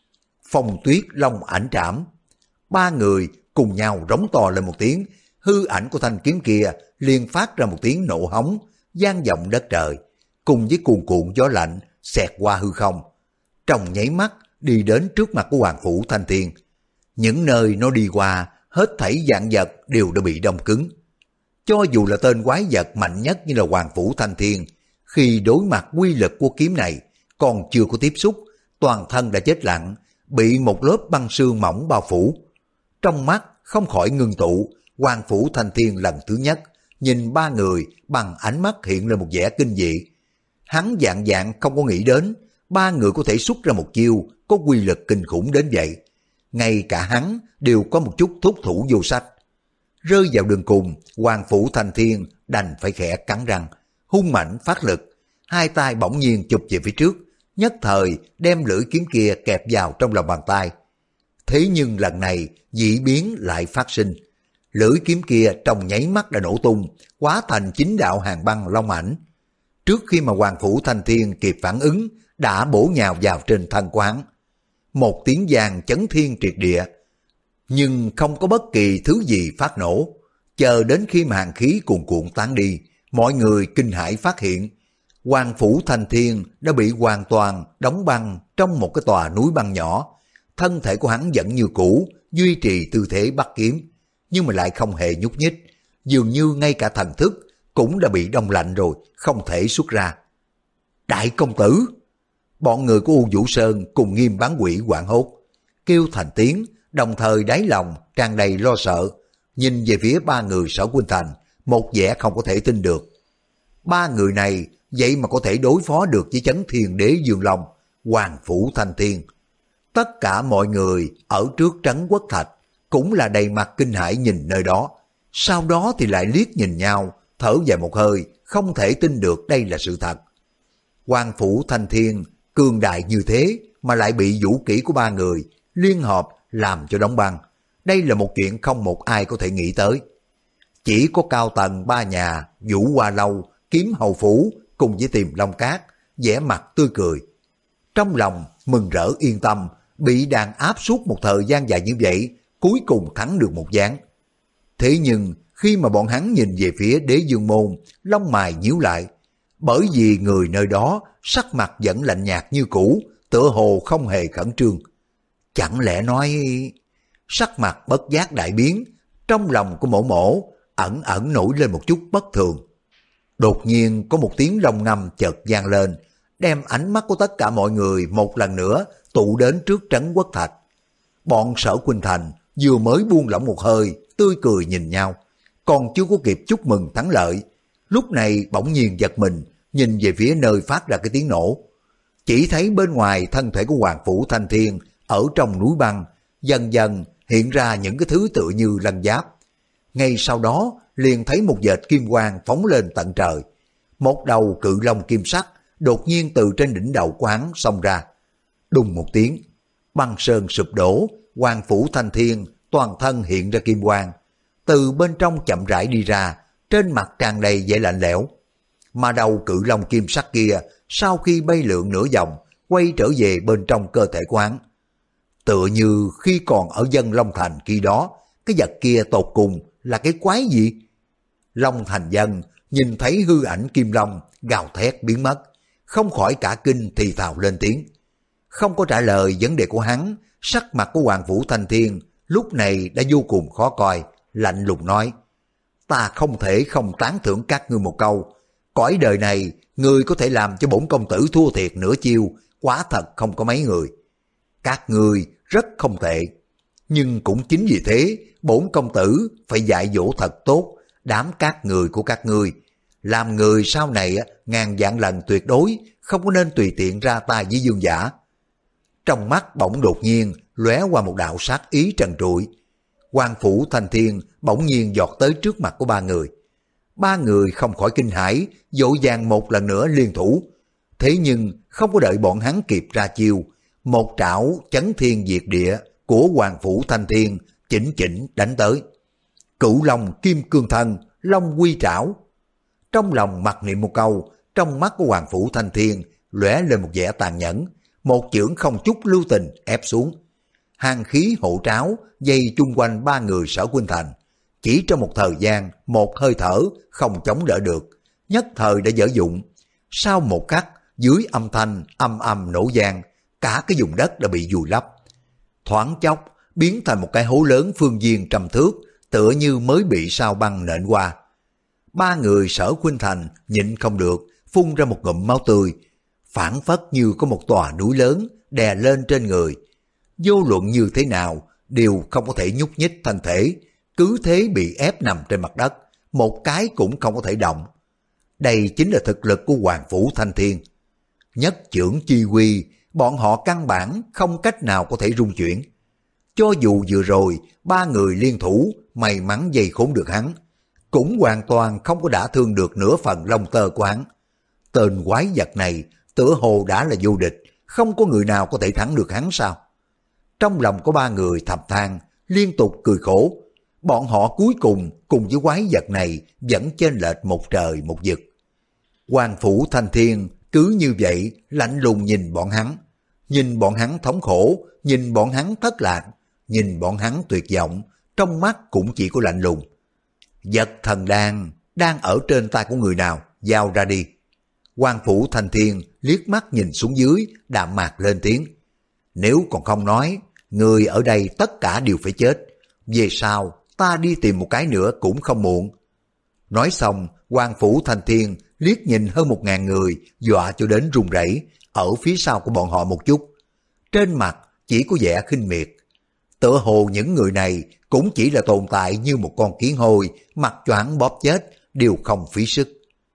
Phong Tuyết Long ảnh trảm. Ba người cùng nhau rống to lên một tiếng, hư ảnh của thanh kiếm kia liền phát ra một tiếng nổ hống, vang vọng đất trời, cùng với cuồn cuộn gió lạnh xẹt qua hư không. Trong nháy mắt đi đến trước mặt của Hoàng Phủ Thanh Thiên. Những nơi nó đi qua, hết thảy vạn vật đều đã bị đông cứng. Cho dù là tên quái vật mạnh nhất như là Hoàng Phủ Thanh Thiên, khi đối mặt quy lực của kiếm này, còn chưa có tiếp xúc, toàn thân đã chết lặng, bị một lớp băng sương mỏng bao phủ. Trong mắt không khỏi ngưng tụ, Hoàng Phủ Thanh Thiên lần thứ nhất nhìn ba người bằng ánh mắt hiện lên một vẻ kinh dị. Hắn dạng dạng không có nghĩ đến ba người có thể xuất ra một chiêu có quy lực kinh khủng đến vậy. Ngay cả hắn đều có một chút thúc thủ vô sách. Rơi vào đường cùng, Hoàng Phủ Thanh Thiên đành phải khẽ cắn răng, hung mạnh phát lực, hai tay bỗng nhiên chụp về phía trước, nhất thời đem lưỡi kiếm kia kẹp vào trong lòng bàn tay. Thế nhưng lần này dị biến lại phát sinh. Lưỡi kiếm kia trong nháy mắt đã nổ tung, hóa thành chín đạo hàng băng long ảnh. Trước khi mà Hoàng Phủ Thanh Thiên kịp phản ứng, đã bổ nhào vào trên thân quán. Một tiếng vang chấn thiên triệt địa, nhưng không có bất kỳ thứ gì phát nổ. Chờ đến khi mà hàng khí cuồn cuộn tán đi, mọi người kinh hãi phát hiện Hoàng Phủ Thanh Thiên đã bị hoàn toàn đóng băng trong một cái tòa núi băng nhỏ. Thân thể của hắn vẫn như cũ, duy trì tư thế bắt kiếm, nhưng mà lại không hề nhúc nhích, dường như ngay cả thần thức cũng đã bị đông lạnh rồi, không thể xuất ra. Đại công tử! Bọn người của U Vũ Sơn cùng Nghiêm Bán Quỷ hoảng hốt, kêu thành tiếng, đồng thời đáy lòng tràn đầy lo sợ, nhìn về phía ba người Sở Khuynh Thành, một vẻ không có thể tin được. Ba người này vậy mà có thể đối phó được với Chấn Thiên Đế Dương Long, Hoàng Phủ Thanh Thiên. Tất cả mọi người ở trước trấn Quốc Thạch cũng là đầy mặt kinh hãi nhìn nơi đó, sau đó thì lại liếc nhìn nhau, thở dài một hơi, không thể tin được đây là sự thật. Hoàng Phủ Thanh Thiên cường đại như thế mà lại bị vũ kỹ của ba người liên hợp làm cho đóng băng. Đây là một chuyện không một ai có thể nghĩ tới. Chỉ có cao tầng ba nhà Vũ Hoa Lâu, Kiếm Hầu Phủ cùng với Tiềm Long Cát vẻ mặt tươi cười. Trong lòng mừng rỡ yên tâm, bị đàn áp suốt một thời gian dài như vậy, cuối cùng thắng được một ván. Thế nhưng khi mà bọn hắn nhìn về phía Đế Dương Môn, lông mày nhíu lại, bởi vì người nơi đó sắc mặt vẫn lạnh nhạt như cũ, tựa hồ không hề khẩn trương. Chẳng lẽ nói... Sắc mặt bất giác đại biến, trong lòng của mổ mổ ẩn ẩn nổi lên một chút bất thường. Đột nhiên có một tiếng long ngâm chợt vang lên, đem ánh mắt của tất cả mọi người một lần nữa tụ đến trước trấn Quốc Thạch. Bọn Sở Khuynh Thành vừa mới buông lỏng một hơi, tươi cười nhìn nhau, còn chưa có kịp chúc mừng thắng lợi, lúc này bỗng nhiên giật mình, nhìn về phía nơi phát ra cái tiếng nổ. Chỉ thấy bên ngoài thân thể của Hoàng Phủ Thanh Thiên ở trong núi băng dần dần hiện ra những cái thứ tự như lân giáp. Ngay sau đó liền thấy một vệt kim quang phóng lên tận trời. Một đầu cự long kim sắc đột nhiên từ trên đỉnh đầu của hắn xông ra. Đùng một tiếng, băng sơn sụp đổ, Hoàng Phủ Thanh Thiên toàn thân hiện ra kim quang, từ bên trong chậm rãi đi ra, trên mặt tràn đầy vẻ lạnh lẽo. Mà đầu cự long kim sắc kia sau khi bay lượn nửa vòng, quay trở về bên trong cơ thể của hắn. Tựa như khi còn ở Dân Long Thành khi đó, cái vật kia tột cùng là cái quái gì? Long Thành Dân nhìn thấy hư ảnh kim long gào thét biến mất, không khỏi cả kinh thì thào lên tiếng. Không có trả lời vấn đề của hắn, sắc mặt của Hoàng Phủ Thanh Thiên lúc này đã vô cùng khó coi, lạnh lùng nói: Ta không thể không tán thưởng các ngươi một câu, cõi đời này người có thể làm cho bổn công tử thua thiệt nửa chiêu, quả thật không có mấy người. Các ngươi rất không tệ, nhưng cũng chính vì thế bổn công tử phải dạy dỗ thật tốt đám các người của các ngươi, làm người sau này ngàn vạn lần tuyệt đối không có nên tùy tiện ra tay với dương giả. Trong mắt bỗng đột nhiên lóe qua một đạo sát ý trần trụi. Hoàng Phủ Thanh Thiên bỗng nhiên giọt tới trước mặt của ba người. Ba người không khỏi kinh hãi, vội vàng một lần nữa liên thủ. Thế nhưng không có đợi bọn hắn kịp ra chiêu, một trảo chấn thiên diệt địa của Hoàng Phủ Thanh Thiên chỉnh chỉnh đánh tới. Cửu long kim cương thân, long quy trảo. Trong lòng mặc niệm một câu, trong mắt của Hoàng Phủ Thanh Thiên lóe lên một vẻ tàn nhẫn, một chưởng không chút lưu tình ép xuống. Hàn khí hộ tráo dây chung quanh ba người Sở Khuynh Thành, chỉ trong một thời gian, một hơi thở không chống đỡ được, nhất thời đã dở dụng. Sau một khắc, dưới âm thanh âm âm nổ vang, cả cái vùng đất đã bị vùi lấp. Thoáng chốc biến thành một cái hố lớn phương viên trăm thước, tựa như mới bị sao băng nện qua. Ba người Sở Khuynh Thành nhịn không được, phun ra một ngụm máu tươi, phảng phất như có một tòa núi lớn đè lên trên người. Vô luận như thế nào đều không có thể nhúc nhích thân thể, cứ thế bị ép nằm trên mặt đất, một cái cũng không có thể động. Đây chính là thực lực của Hoàng Phủ Thanh Thiên. Nhất chưởng chi quy, bọn họ căn bản không cách nào có thể rung chuyển. Cho dù vừa rồi ba người liên thủ may mắn dây khốn được hắn, cũng hoàn toàn không có đả thương được nửa phần lông tơ của hắn. Tên quái vật này tựa hồ đã là vô địch, không có người nào có thể thắng được hắn sao? Trong lòng có ba người thầm than, liên tục cười khổ. Bọn họ cuối cùng cùng với quái vật này vẫn chênh lệch một trời một vực. Hoàng Phủ Thanh Thiên cứ như vậy lạnh lùng nhìn bọn hắn, nhìn bọn hắn thống khổ, nhìn bọn hắn thất lạc, nhìn bọn hắn tuyệt vọng, trong mắt cũng chỉ có lạnh lùng. Vật thần đan đang ở trên tay của người nào, giao ra đi. Hoàng Phủ Thanh Thiên liếc mắt nhìn xuống dưới, đạm mạc lên tiếng. Nếu còn không nói, người ở đây tất cả đều phải chết. Về sau ta đi tìm một cái nữa cũng không muộn. Nói xong, Hoàng Phủ Thanh Thiên liếc nhìn hơn một ngàn người, dọa cho đến run rẩy ở phía sau của bọn họ một chút. Trên mặt chỉ có vẻ khinh miệt. Tựa hồ những người này cũng chỉ là tồn tại như một con kiến hôi, mặt choáng bóp chết, đều không phí sức.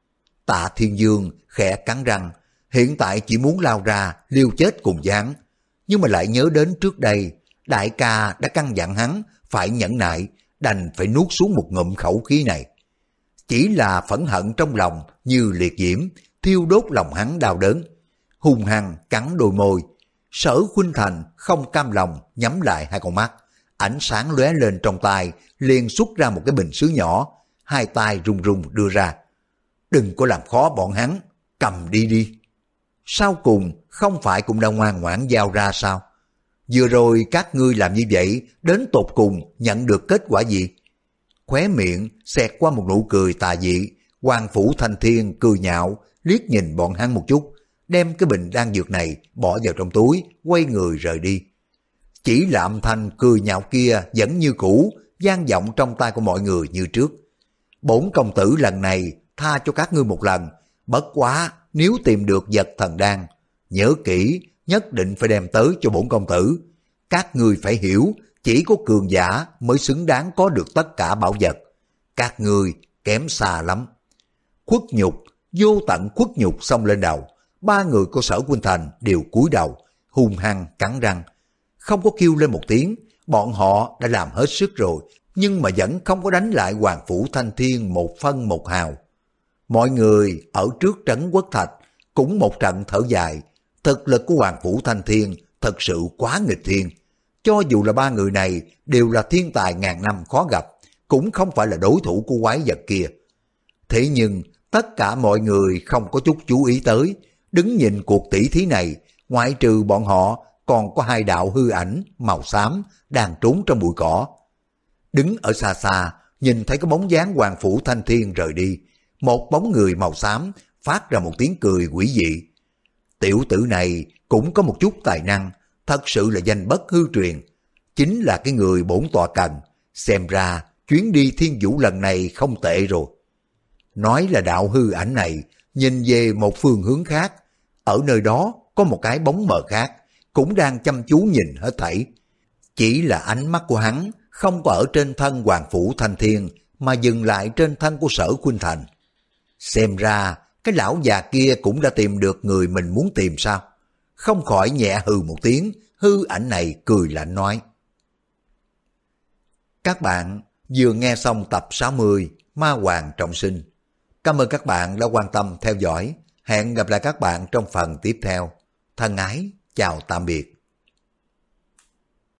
Tạ Thiên Dương khẽ cắn răng, hiện tại chỉ muốn lao ra liều chết cùng gián, nhưng mà lại nhớ đến trước đây đại ca đã căn dặn hắn phải nhẫn nại, đành phải nuốt xuống một ngụm khẩu khí này. Chỉ là phẫn hận trong lòng như liệt diễm, thiêu đốt lòng hắn đau đớn. Hung hăng cắn đôi môi, Sở Khuynh Thành không cam lòng nhắm lại hai con mắt, ánh sáng lóe lên trong tay, liền xuất ra một cái bình sứ nhỏ, hai tay run run đưa ra. Đừng có làm khó bọn hắn, cầm đi đi. Sau cùng không phải cũng đã ngoan ngoãn giao ra sao? Vừa rồi các ngươi làm như vậy, đến tột cùng nhận được kết quả gì? Khóe miệng xẹt qua một nụ cười tà dị, Hoàng Phủ Thanh Thiên cười nhạo, liếc nhìn bọn hắn một chút, đem cái bình đan dược này bỏ vào trong túi, quay người rời đi. Chỉ là âm thanh cười nhạo kia vẫn như cũ, vang vọng trong tai của mọi người như trước. Bổn công tử lần này tha cho các ngươi một lần, bất quá nếu tìm được vật thần đan, nhớ kỹ, nhất định phải đem tới cho bổn công tử. Các ngươi phải hiểu, chỉ có cường giả mới xứng đáng có được tất cả bảo vật. Các ngươi kém xa lắm. Khuất nhục, vô tận khuất nhục xông lên đầu. Ba người của Sở Khuynh Thành đều cúi đầu, hung hăng cắn răng. Không có kêu lên một tiếng, bọn họ đã làm hết sức rồi, nhưng mà vẫn không có đánh lại Hoàng Phủ Thanh Thiên một phân một hào. Mọi người ở trước trấn Quốc Thạch cũng một trận thở dài. Thực lực của Hoàng Phủ Thanh Thiên thật sự quá nghịch thiên. Cho dù là ba người này đều là thiên tài ngàn năm khó gặp, cũng không phải là đối thủ của quái vật kia. Thế nhưng tất cả mọi người không có chút chú ý tới, đứng nhìn cuộc tỷ thí này, ngoại trừ bọn họ còn có hai đạo hư ảnh màu xám đang trốn trong bụi cỏ. Đứng ở xa xa, nhìn thấy cái bóng dáng Hoàng Phủ Thanh Thiên rời đi, một bóng người màu xám phát ra một tiếng cười quỷ dị. Tiểu tử này cũng có một chút tài năng, thật sự là danh bất hư truyền, chính là cái người bổn tọa cần, xem ra chuyến đi Thiên Vũ lần này không tệ rồi. Nói là đạo hư ảnh này, nhìn về một phương hướng khác, ở nơi đó có một cái bóng mờ khác, cũng đang chăm chú nhìn hết thảy. Chỉ là ánh mắt của hắn không có ở trên thân Hoàng Phủ Thanh Thiên, mà dừng lại trên thân của Sở Khuynh Thành. Xem ra cái lão già kia cũng đã tìm được người mình muốn tìm sao? Không khỏi nhẹ hừ một tiếng, hư ảnh này cười lạnh nói. Các bạn vừa nghe xong tập sáu mươi Ma Hoàng Trọng Sinh. Cảm ơn các bạn đã quan tâm theo dõi. Hẹn gặp lại các bạn trong phần tiếp theo. Thân ái, chào tạm biệt.